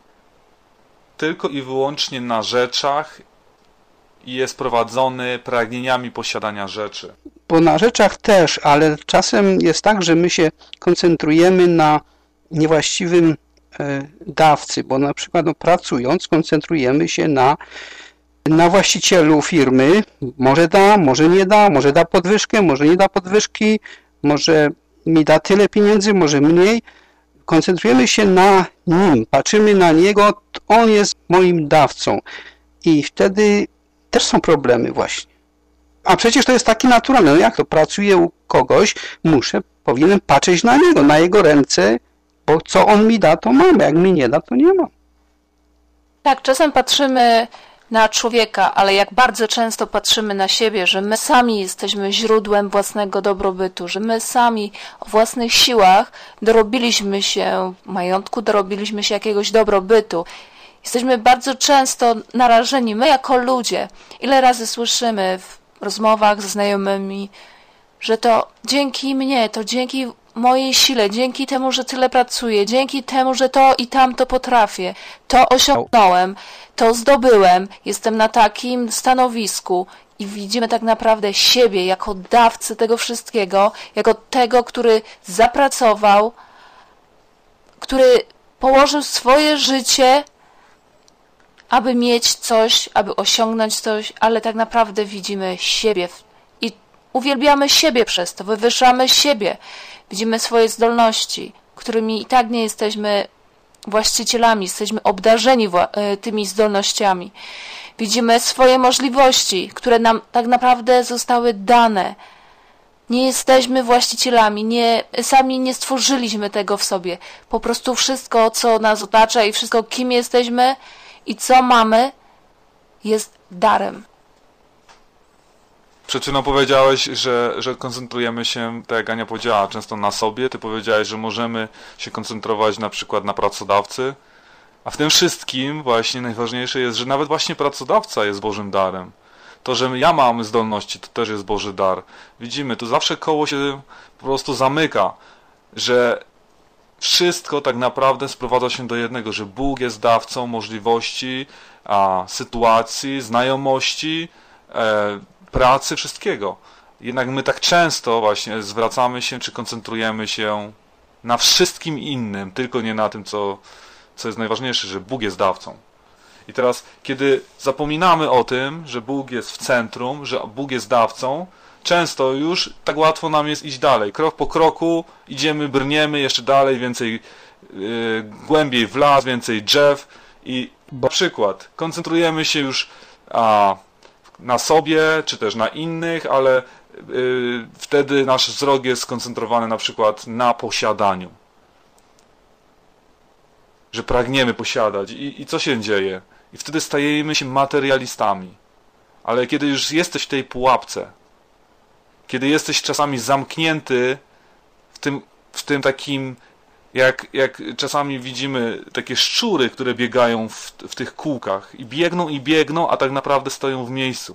tylko i wyłącznie na rzeczach i jest prowadzony pragnieniami posiadania rzeczy. Bo na rzeczach też, ale czasem jest tak, że my się koncentrujemy na niewłaściwym dawcy, bo na przykład pracując koncentrujemy się na właścicielu firmy, może da, może nie da, może da podwyżkę, może nie da podwyżki, może mi da tyle pieniędzy, może mniej. Koncentrujemy się na nim, patrzymy na niego, on jest moim dawcą i wtedy też są problemy właśnie. A przecież to jest takie naturalne, no jak to, pracuję u kogoś, powinienem patrzeć na niego, na jego ręce, bo co on mi da, to mam, jak mi nie da, to nie mam. Tak, czasem patrzymy na człowieka, ale jak bardzo często patrzymy na siebie, że my sami jesteśmy źródłem własnego dobrobytu, że my sami o własnych siłach dorobiliśmy się majątku, dorobiliśmy się jakiegoś dobrobytu. Jesteśmy bardzo często narażeni, my jako ludzie. Ile razy słyszymy w rozmowach ze znajomymi, że to dzięki mnie, to dzięki mojej sile, dzięki temu, że tyle pracuję, dzięki temu, że to i tamto potrafię, to osiągnąłem, to zdobyłem, jestem na takim stanowisku i widzimy tak naprawdę siebie jako dawcę tego wszystkiego, jako tego, który zapracował, który położył swoje życie, aby mieć coś, aby osiągnąć coś, ale tak naprawdę widzimy siebie i uwielbiamy siebie przez to, wywyższamy siebie. Widzimy swoje zdolności, którymi i tak nie jesteśmy właścicielami, jesteśmy obdarzeni tymi zdolnościami. Widzimy swoje możliwości, które nam tak naprawdę zostały dane. Nie jesteśmy właścicielami, sami nie stworzyliśmy tego w sobie. Po prostu wszystko, co nas otacza i wszystko, kim jesteśmy i co mamy, jest darem. Przed chwilą powiedziałeś, że koncentrujemy się, tak jak Ania powiedziała, często na sobie. Ty powiedziałeś, że możemy się koncentrować na przykład na pracodawcy. A w tym wszystkim właśnie najważniejsze jest, że nawet właśnie pracodawca jest Bożym darem. To, że ja mam zdolności, to też jest Boży dar. Widzimy, tu zawsze koło się po prostu zamyka, że wszystko tak naprawdę sprowadza się do jednego, że Bóg jest dawcą możliwości, sytuacji, znajomości, pracy, wszystkiego. Jednak my tak często właśnie zwracamy się, czy koncentrujemy się na wszystkim innym, tylko nie na tym, co jest najważniejsze, że Bóg jest dawcą. I teraz, kiedy zapominamy o tym, że Bóg jest w centrum, że Bóg jest dawcą, często już tak łatwo nam jest iść dalej. Krok po kroku idziemy, brniemy jeszcze dalej, więcej głębiej w las, więcej drzew i na przykład koncentrujemy się już na sobie, czy też na innych, ale wtedy nasz wzrok jest skoncentrowany na przykład na posiadaniu. Że pragniemy posiadać. I co się dzieje? I wtedy stajemy się materialistami. Ale kiedy już jesteś w tej pułapce, kiedy jesteś czasami zamknięty w tym takim, jak czasami widzimy takie szczury, które biegają w tych kółkach i biegną, a tak naprawdę stoją w miejscu.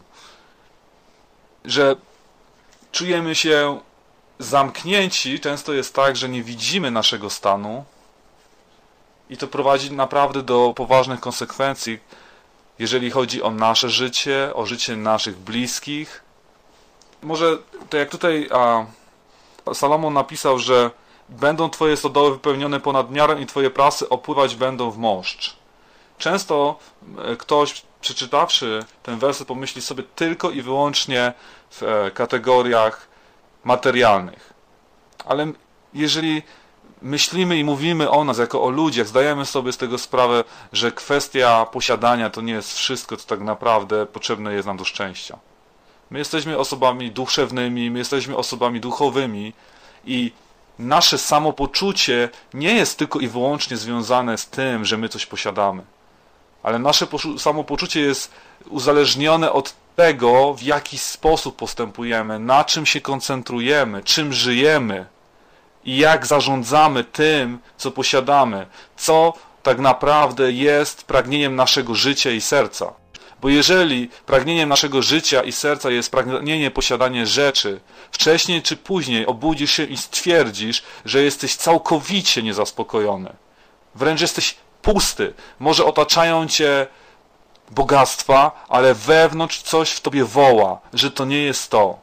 Że czujemy się zamknięci, często jest tak, że nie widzimy naszego stanu i to prowadzi naprawdę do poważnych konsekwencji, jeżeli chodzi o nasze życie, o życie naszych bliskich. Może to jak tutaj Salomon napisał, że będą Twoje stodoły wypełnione ponad miarę i Twoje prasy opływać będą w moszcz. Często ktoś przeczytawszy ten werset, pomyśli sobie tylko i wyłącznie w kategoriach materialnych. Ale jeżeli myślimy i mówimy o nas jako o ludziach, zdajemy sobie z tego sprawę, że kwestia posiadania to nie jest wszystko, co tak naprawdę potrzebne jest nam do szczęścia. My jesteśmy osobami duszewnymi, my jesteśmy osobami duchowymi i nasze samopoczucie nie jest tylko i wyłącznie związane z tym, że my coś posiadamy. Ale nasze samopoczucie jest uzależnione od tego, w jaki sposób postępujemy, na czym się koncentrujemy, czym żyjemy i jak zarządzamy tym, co posiadamy, co tak naprawdę jest pragnieniem naszego życia i serca. Bo jeżeli pragnieniem naszego życia i serca jest pragnienie posiadania rzeczy, wcześniej czy później obudzisz się i stwierdzisz, że jesteś całkowicie niezaspokojony. Wręcz jesteś pusty. Może otaczają cię bogactwa, ale wewnątrz coś w tobie woła, że to nie jest to.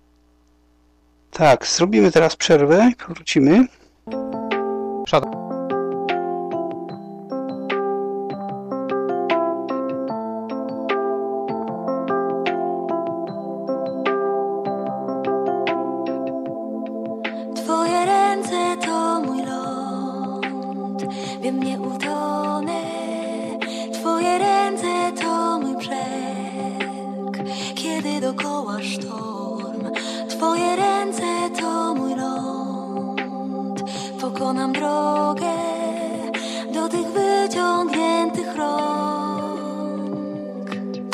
Tak, zrobimy teraz przerwę i powrócimy. Twoje ręce to mój ląd, wiem nie utonę. Twoje ręce to mój brzeg, kiedy dokoła sztorm. Twoje ręce to mój ląd, pokonam drogę do tych wyciągniętych rąk.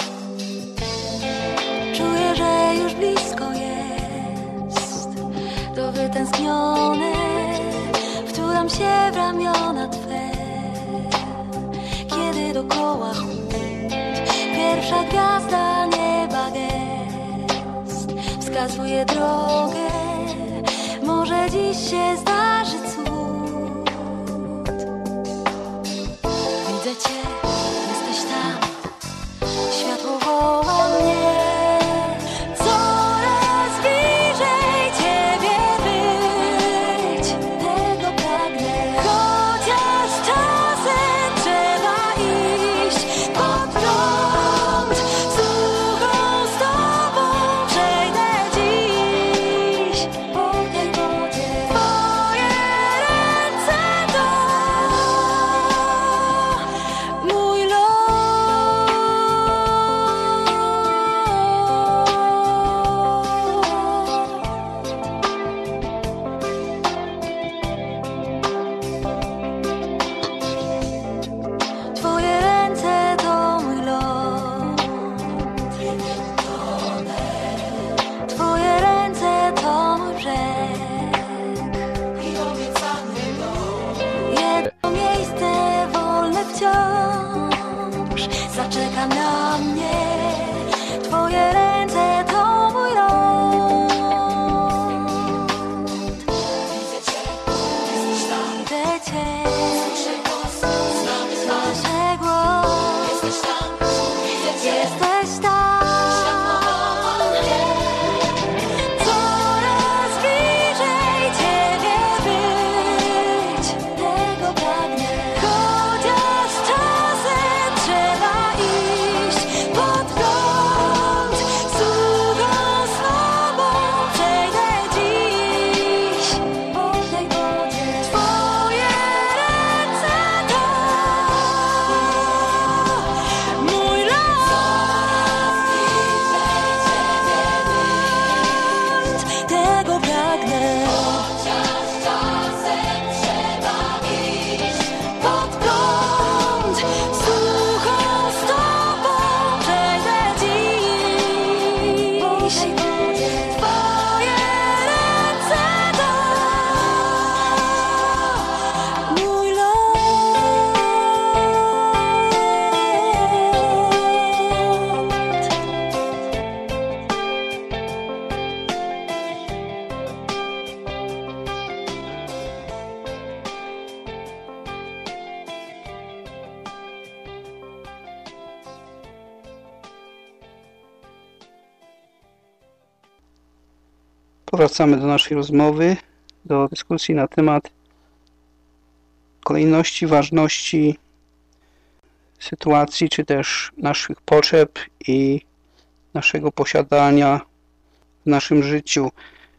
Czuję, że już blisko jest to wytęsknione, wtulam się w ramiona Twe, kiedy dokoła chłód. Pierwsza gwiazda nieba gest wskazuje drogę, może dziś się zdarzy cud. Widzę Cię, jesteś tam, światło woła mnie. Coraz bliżej Ciebie być, tego pragnę. Chociaż czasem trzeba iść pod prąd, suchą z Tobą przejdę dziś po tej wodzie. Twoje ręce to mój Twoje ręce to mój ląd. Twoje ręce to mój brzeg. Jedno miejsce wolne wciąż zaczeka na mnie. Twoje ręce to mój ląd. Widzę Cię, jesteś tam. Widzę Cię, słyszę głos, słyszę głos. Jesteś tam, widzę Cię, jesteś tam. Coraz bliżej Ciebie być, tego pragnę. Chociaż czasem trzeba iść pod prąd, suchą z Tobą przejdę dziś po tej wodzie. Twoje ręce to mój ląd, tego pragnę. Chociaż czasem trzeba iść pod prąd, suchą z Tobą przejdę dziś po tej wodzie. Twoje ręce to mój ląd. Powracamy do naszej rozmowy, do dyskusji na temat kolejności, ważności sytuacji, czy też naszych potrzeb i naszego posiadania w naszym życiu.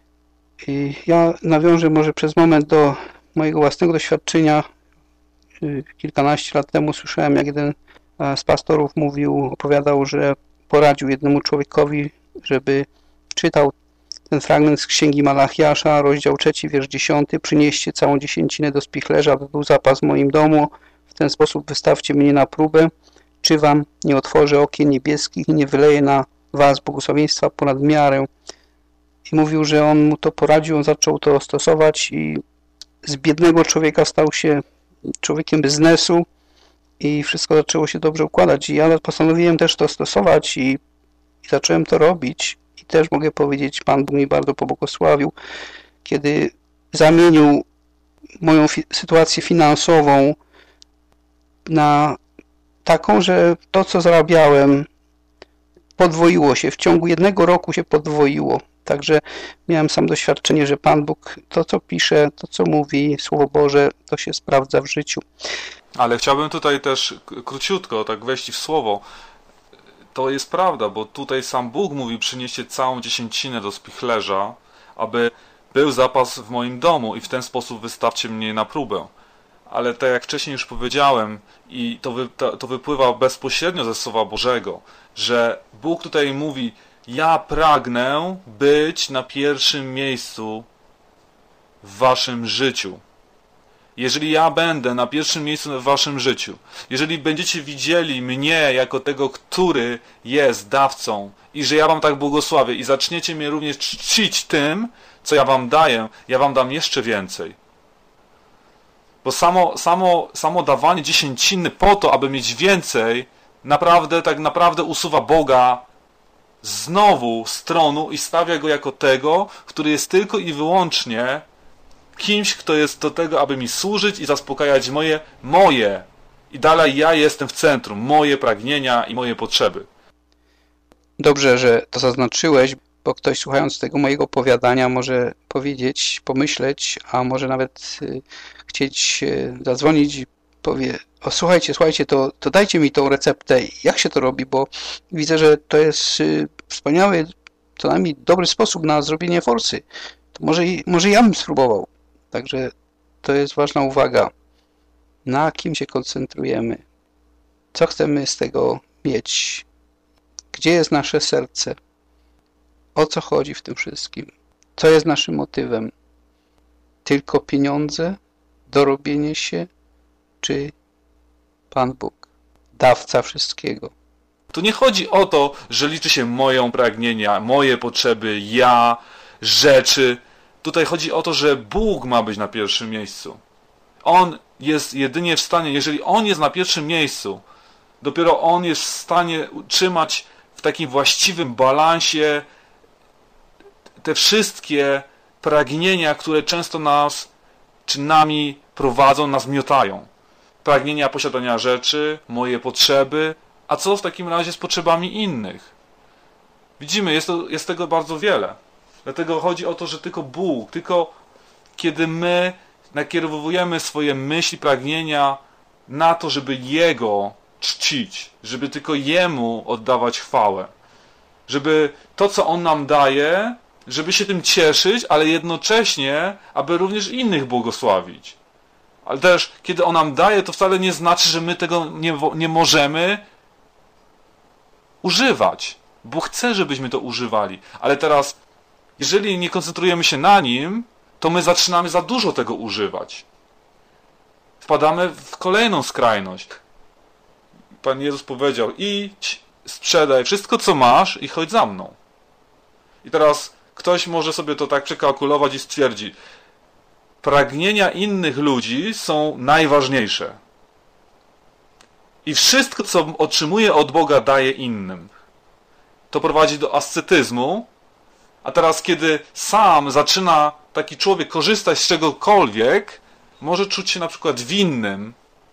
I ja nawiążę może przez moment do mojego własnego doświadczenia. Kilkanaście lat temu słyszałem, jak jeden z pastorów opowiadał, że poradził jednemu człowiekowi, żeby czytał ten fragment z Księgi Malachiasza, rozdział 3, wiersz 10. Przynieście całą dziesięcinę do spichlerza, aby był zapas w moim domu. W ten sposób wystawcie mnie na próbę, czy wam nie otworzę okien niebieskich i nie wyleję na was błogosławieństwa ponad miarę. I mówił, że on mu to poradził, on zaczął to stosować i z biednego człowieka stał się człowiekiem biznesu i wszystko zaczęło się dobrze układać. I ja postanowiłem też to stosować i zacząłem to robić. I też mogę powiedzieć, Pan Bóg mi bardzo pobłogosławił, kiedy zamienił moją sytuację finansową na taką, że to, co zarabiałem, podwoiło się. W ciągu 1 roku się podwoiło. Także miałem sam doświadczenie, że Pan Bóg to, co pisze, to, co mówi, Słowo Boże, to się sprawdza w życiu. Ale chciałbym tutaj też króciutko tak wejść w słowo. To jest prawda, bo tutaj sam Bóg mówi, przynieście całą dziesięcinę do spichlerza, aby był zapas w moim domu i w ten sposób wystawcie mnie na próbę. Ale tak jak wcześniej już powiedziałem, i to wypływa bezpośrednio ze Słowa Bożego, że Bóg tutaj mówi, ja pragnę być na pierwszym miejscu w waszym życiu. Jeżeli ja będę na pierwszym miejscu w waszym życiu, jeżeli będziecie widzieli mnie jako tego, który jest dawcą i że ja wam tak błogosławię i zaczniecie mnie również czcić tym, co ja wam daję, ja wam dam jeszcze więcej. Bo samo dawanie dziesięciny po to, aby mieć więcej, tak naprawdę usuwa Boga znowu z tronu i stawia Go jako tego, który jest tylko i wyłącznie kimś, kto jest do tego, aby mi służyć i zaspokajać moje. I dalej ja jestem w centrum, moje pragnienia i moje potrzeby. Dobrze, że to zaznaczyłeś, bo ktoś słuchając tego mojego opowiadania może powiedzieć, pomyśleć, a może nawet chcieć zadzwonić i powie, o słuchajcie, to dajcie mi tą receptę, jak się to robi, bo widzę, że to jest wspaniały, co najmniej dobry sposób na zrobienie forsy. To może ja bym spróbował. Także to jest ważna uwaga. Na kim się koncentrujemy? Co chcemy z tego mieć? Gdzie jest nasze serce? O co chodzi w tym wszystkim? Co jest naszym motywem? Tylko pieniądze? Dorobienie się? Czy Pan Bóg? Dawca wszystkiego? Tu nie chodzi o to, że liczy się moje pragnienia, moje potrzeby, ja, rzeczy. Tutaj chodzi o to, że Bóg ma być na pierwszym miejscu. On jest jedynie w stanie, jeżeli On jest na pierwszym miejscu, dopiero On jest w stanie utrzymać w takim właściwym balansie te wszystkie pragnienia, które często nas czy nami prowadzą, nas miotają. Pragnienia posiadania rzeczy, moje potrzeby, a co w takim razie z potrzebami innych? Widzimy, jest tego bardzo wiele. Dlatego chodzi o to, że tylko Bóg, tylko kiedy my nakierowujemy swoje myśli, pragnienia na to, żeby Jego czcić, żeby tylko Jemu oddawać chwałę, żeby to, co On nam daje, żeby się tym cieszyć, ale jednocześnie, aby również innych błogosławić. Ale też, kiedy On nam daje, to wcale nie znaczy, że my tego nie możemy używać. Bóg chce, żebyśmy to używali. Ale teraz, jeżeli nie koncentrujemy się na Nim, to my zaczynamy za dużo tego używać. Wpadamy w kolejną skrajność. Pan Jezus powiedział, idź, sprzedaj wszystko, co masz i chodź za mną. I teraz ktoś może sobie to tak przekalkulować i stwierdzi, pragnienia innych ludzi są najważniejsze. I wszystko, co otrzymuje od Boga, daje innym. To prowadzi do ascetyzmu, a teraz, kiedy sam zaczyna taki człowiek korzystać z czegokolwiek, może czuć się na przykład winnym,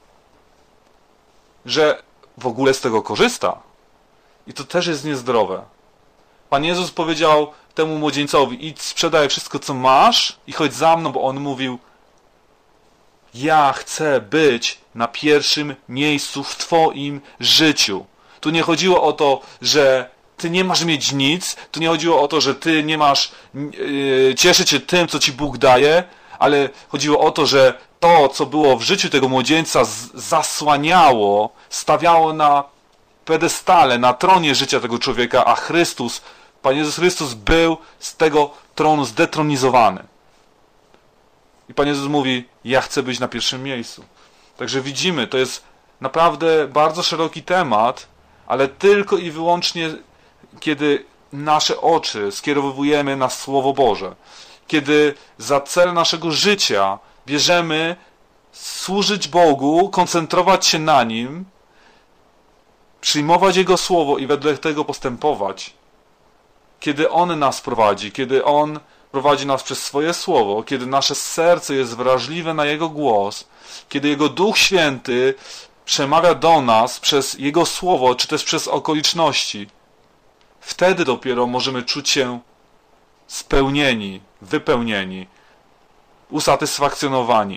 że w ogóle z tego korzysta. I to też jest niezdrowe. Pan Jezus powiedział temu młodzieńcowi, idź, sprzedaj wszystko, co masz i chodź za mną, bo on mówił, ja chcę być na pierwszym miejscu w Twoim życiu. Tu nie chodziło o to, że Ty nie masz mieć nic, tu nie chodziło o to, że Ty nie masz cieszyć się tym, co Ci Bóg daje, ale chodziło o to, że to, co było w życiu tego młodzieńca, zasłaniało, stawiało na pedestale, na tronie życia tego człowieka, a Chrystus, Pan Jezus Chrystus był z tego tronu zdetronizowany. I Pan Jezus mówi, ja chcę być na pierwszym miejscu. Także widzimy, to jest naprawdę bardzo szeroki temat, ale tylko i wyłącznie, kiedy nasze oczy skierowujemy na Słowo Boże. Kiedy za cel naszego życia bierzemy służyć Bogu, koncentrować się na Nim, przyjmować Jego Słowo i wedle tego postępować. Kiedy On nas prowadzi, kiedy On prowadzi nas przez swoje Słowo, kiedy nasze serce jest wrażliwe na Jego głos, kiedy Jego Duch Święty przemawia do nas przez Jego Słowo, czy też przez okoliczności, wtedy dopiero możemy czuć się spełnieni, wypełnieni, usatysfakcjonowani.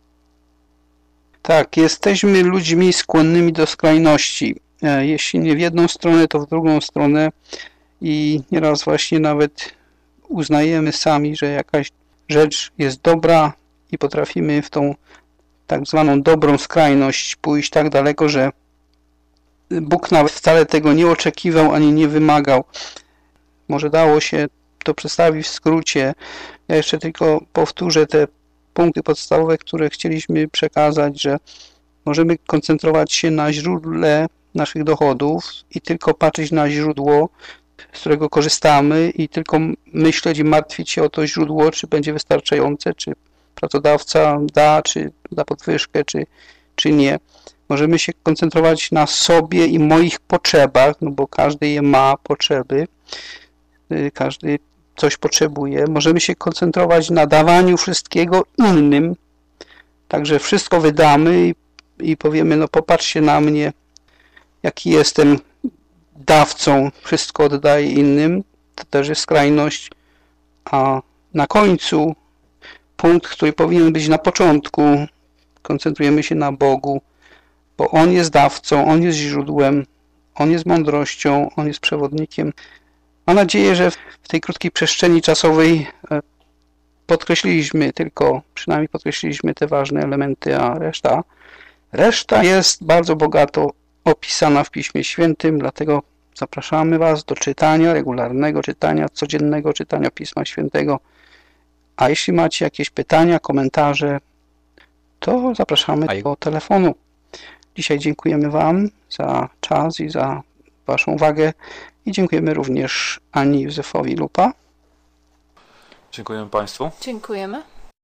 Tak, jesteśmy ludźmi skłonnymi do skrajności. Jeśli nie w jedną stronę, to w drugą stronę i nieraz właśnie nawet uznajemy sami, że jakaś rzecz jest dobra i potrafimy w tą tak zwaną dobrą skrajność pójść tak daleko, że Bóg nawet wcale tego nie oczekiwał ani nie wymagał. Może dało się to przedstawić w skrócie. Ja jeszcze tylko powtórzę te punkty podstawowe, które chcieliśmy przekazać, że możemy koncentrować się na źródle naszych dochodów i tylko patrzeć na źródło, z którego korzystamy i tylko myśleć i martwić się o to źródło, czy będzie wystarczające, czy pracodawca da, czy da podwyżkę, czy nie. Możemy się koncentrować na sobie i moich potrzebach, no bo każdy je ma potrzeby, każdy coś potrzebuje. Możemy się koncentrować na dawaniu wszystkiego innym, także wszystko wydamy i powiemy, no popatrzcie na mnie, jaki jestem dawcą, wszystko oddaję innym, to też jest skrajność, a na końcu punkt, który powinien być na początku, koncentrujemy się na Bogu, bo On jest dawcą, On jest źródłem, On jest mądrością, On jest przewodnikiem. Mam nadzieję, że w tej krótkiej przestrzeni czasowej przynajmniej podkreśliliśmy te ważne elementy, a reszta jest bardzo bogato opisana w Piśmie Świętym, dlatego zapraszamy Was do czytania, regularnego czytania, codziennego czytania Pisma Świętego. A jeśli macie jakieś pytania, komentarze, to zapraszamy do telefonu. Dzisiaj dziękujemy Wam za czas i za Waszą uwagę i dziękujemy również Ani Józefowi Lupa. Dziękujemy Państwu. Dziękujemy.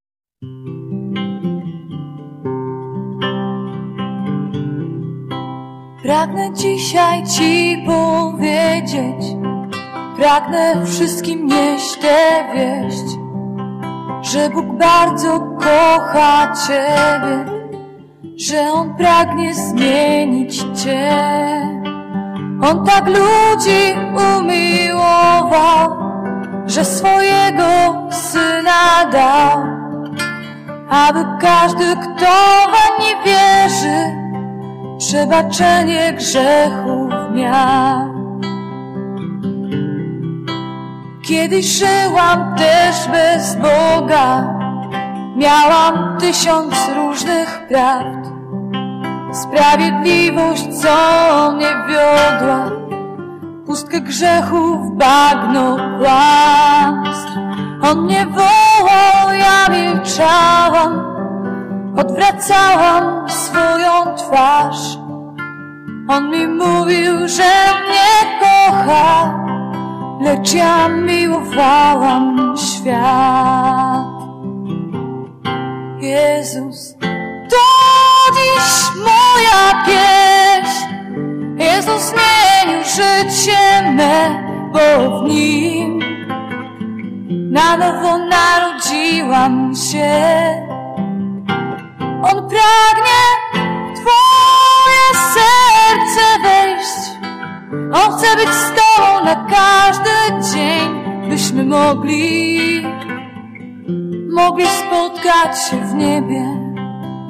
Pragnę dzisiaj Ci powiedzieć, pragnę wszystkim nieść tę wieść, że Bóg bardzo kocha Ciebie, że On pragnie zmienić Cię. On tak ludzi umiłował, że swojego Syna dał, aby każdy, kto weń wierzy, przebaczenie grzechów miał. Kiedyś żyłam też bez Boga, miałam 1000 różnych prawd. Sprawiedliwość, co mnie wiodła, pustkę grzechów, bagno kłamstw. On mnie wołał, ja milczałam, odwracałam swoją twarz. On mi mówił, że mnie kocha, lecz ja miłowałam świat. Jezus, to dziś moja pieśń. Jezus zmienił życie me, bo w Nim na nowo narodziłam się. On pragnie w Twoje serce wejść. On chce być z Tobą na każdy dzień, byśmy mogli spotkać się w niebie.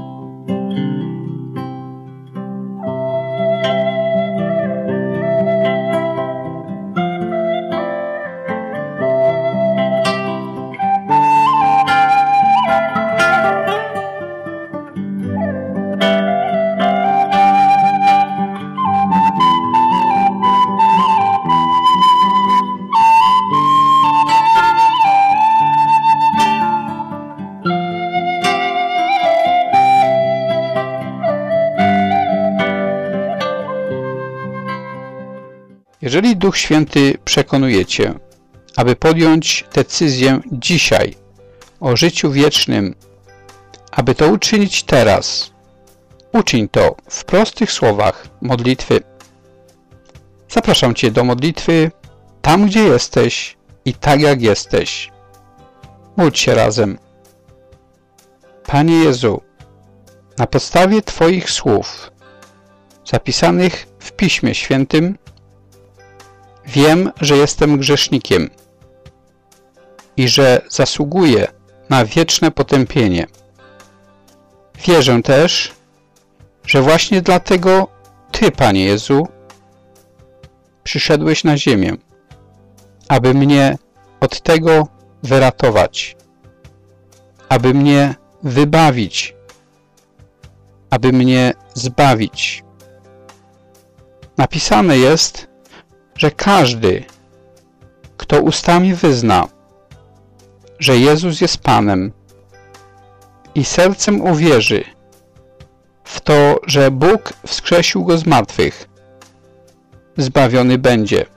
Jeżeli Duch Święty przekonuje Cię, aby podjąć decyzję dzisiaj o życiu wiecznym, aby to uczynić teraz, uczyń to w prostych słowach modlitwy. Zapraszam Cię do modlitwy tam, gdzie jesteś i tak, jak jesteś. Módl się razem. Panie Jezu, na podstawie Twoich słów zapisanych w Piśmie Świętym wiem, że jestem grzesznikiem i że zasługuję na wieczne potępienie. Wierzę też, że właśnie dlatego Ty, Panie Jezu, przyszedłeś na ziemię, aby mnie od tego wyratować, aby mnie wybawić, aby mnie zbawić. Napisane jest, że każdy, kto ustami wyzna, że Jezus jest Panem i sercem uwierzy w to, że Bóg wskrzesił Go z martwych, zbawiony będzie,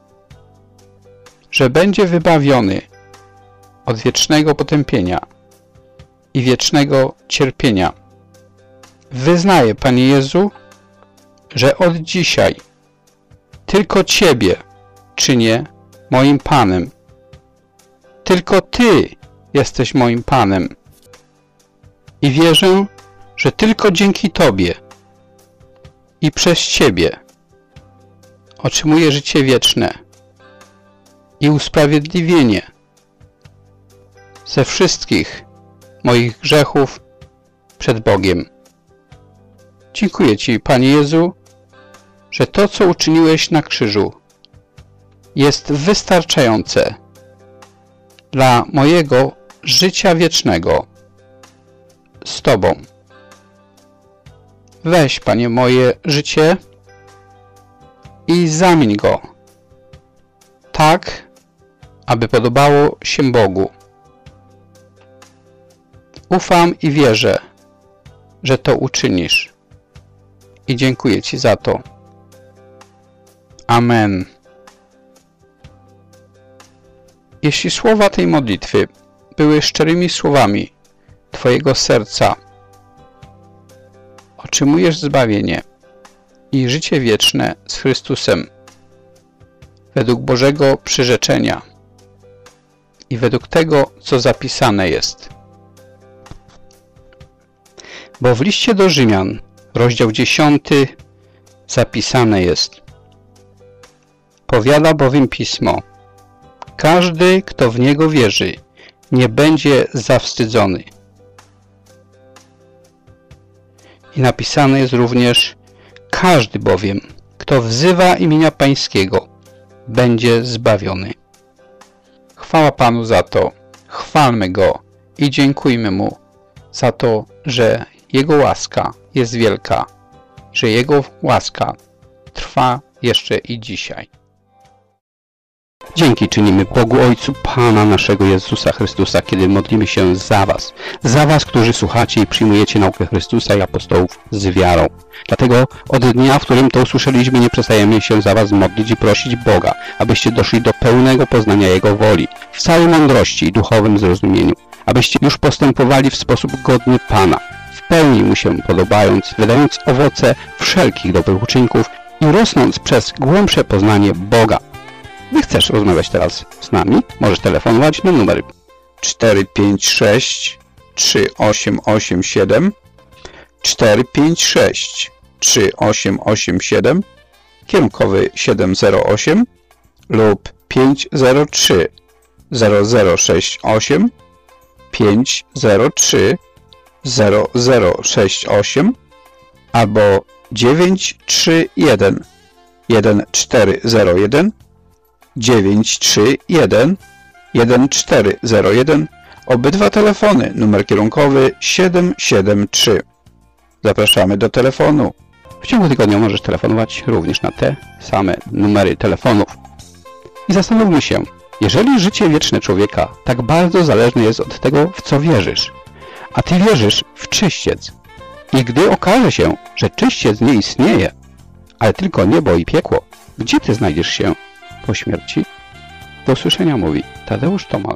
że będzie wybawiony od wiecznego potępienia i wiecznego cierpienia. Wyznaję, Panie Jezu, że od dzisiaj tylko Ciebie czynię moim Panem. Tylko Ty jesteś moim Panem. I wierzę, że tylko dzięki Tobie i przez Ciebie otrzymuję życie wieczne i usprawiedliwienie ze wszystkich moich grzechów przed Bogiem. Dziękuję Ci, Panie Jezu, że to, co uczyniłeś na krzyżu, jest wystarczające dla mojego życia wiecznego z Tobą. Weź, Panie, moje życie i zamień go tak, aby podobało się Bogu. Ufam i wierzę, że to uczynisz i dziękuję Ci za to. Amen. Jeśli słowa tej modlitwy były szczerymi słowami Twojego serca, otrzymujesz zbawienie i życie wieczne z Chrystusem według Bożego przyrzeczenia i według tego, co zapisane jest. Bo w liście do Rzymian, rozdział 10, zapisane jest: powiada bowiem Pismo: każdy, kto w Niego wierzy, nie będzie zawstydzony. I napisane jest również: każdy bowiem, kto wzywa imienia Pańskiego, będzie zbawiony. Chwała Panu za to, chwalmy Go i dziękujmy Mu za to, że Jego łaska jest wielka, że Jego łaska trwa jeszcze i dzisiaj. Dzięki czynimy Bogu Ojcu Pana naszego Jezusa Chrystusa, kiedy modlimy się za Was, którzy słuchacie i przyjmujecie naukę Chrystusa i apostołów z wiarą. Dlatego od dnia, w którym to usłyszeliśmy, nie przestajemy się za Was modlić i prosić Boga, abyście doszli do pełnego poznania Jego woli, w całej mądrości i duchowym zrozumieniu, abyście już postępowali w sposób godny Pana, w pełni Mu się podobając, wydając owoce wszelkich dobrych uczynków i rosnąc przez głębsze poznanie Boga. Gdy chcesz rozmawiać teraz z nami, możesz telefonować na numer 456 3887 456 3887 kierunkowy 708 lub 503 0068 503 0068 albo 931 1401 931 1401. Obydwa telefony, numer kierunkowy 773. Zapraszamy do telefonu. W ciągu tygodnia możesz telefonować również na te same numery telefonów. I zastanówmy się, jeżeli życie wieczne człowieka tak bardzo zależne jest od tego, w co wierzysz, a Ty wierzysz w czyściec, i gdy okaże się, że czyściec nie istnieje, ale tylko niebo i piekło, Gdzie Ty znajdziesz się po śmierci? Do usłyszenia mówi Tadeusz Tomal.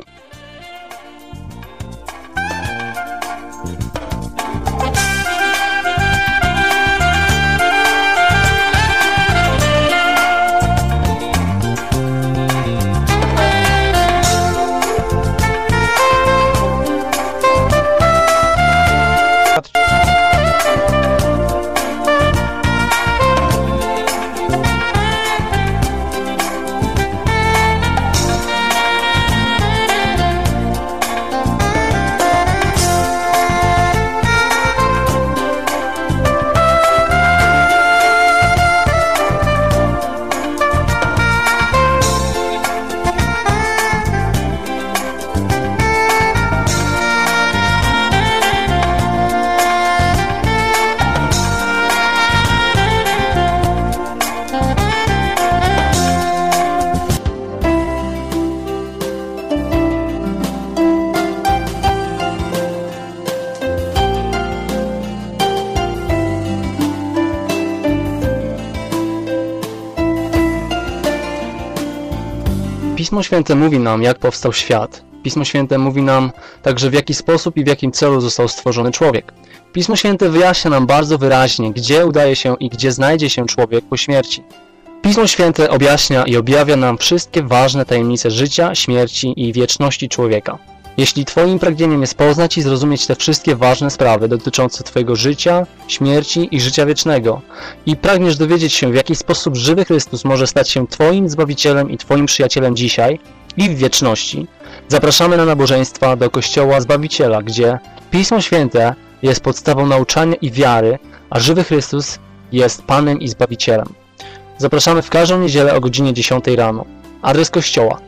Pismo Święte mówi nam, jak powstał świat. Pismo Święte mówi nam także, w jaki sposób i w jakim celu został stworzony człowiek. Pismo Święte wyjaśnia nam bardzo wyraźnie, gdzie udaje się i gdzie znajdzie się człowiek po śmierci. Pismo Święte objaśnia i objawia nam wszystkie ważne tajemnice życia, śmierci i wieczności człowieka. Jeśli Twoim pragnieniem jest poznać i zrozumieć te wszystkie ważne sprawy dotyczące Twojego życia, śmierci i życia wiecznego i pragniesz dowiedzieć się, w jaki sposób żywy Chrystus może stać się Twoim Zbawicielem i Twoim przyjacielem dzisiaj i w wieczności, zapraszamy na nabożeństwa do Kościoła Zbawiciela, gdzie Pismo Święte jest podstawą nauczania i wiary, a żywy Chrystus jest Panem i Zbawicielem. Zapraszamy w każdą niedzielę o godzinie 10 rano. Adres kościoła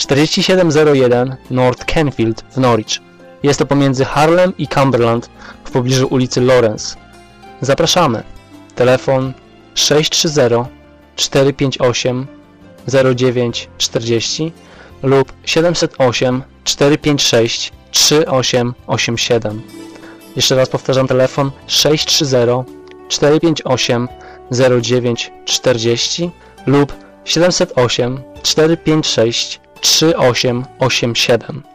4701 North Canfield w Norwich. Jest to pomiędzy Harlem i Cumberland w pobliżu ulicy Lawrence. Zapraszamy. Telefon 630 458 0940 lub 708 456 3887. Jeszcze raz powtarzam, telefon 630 458 0940 lub 708 456 3887.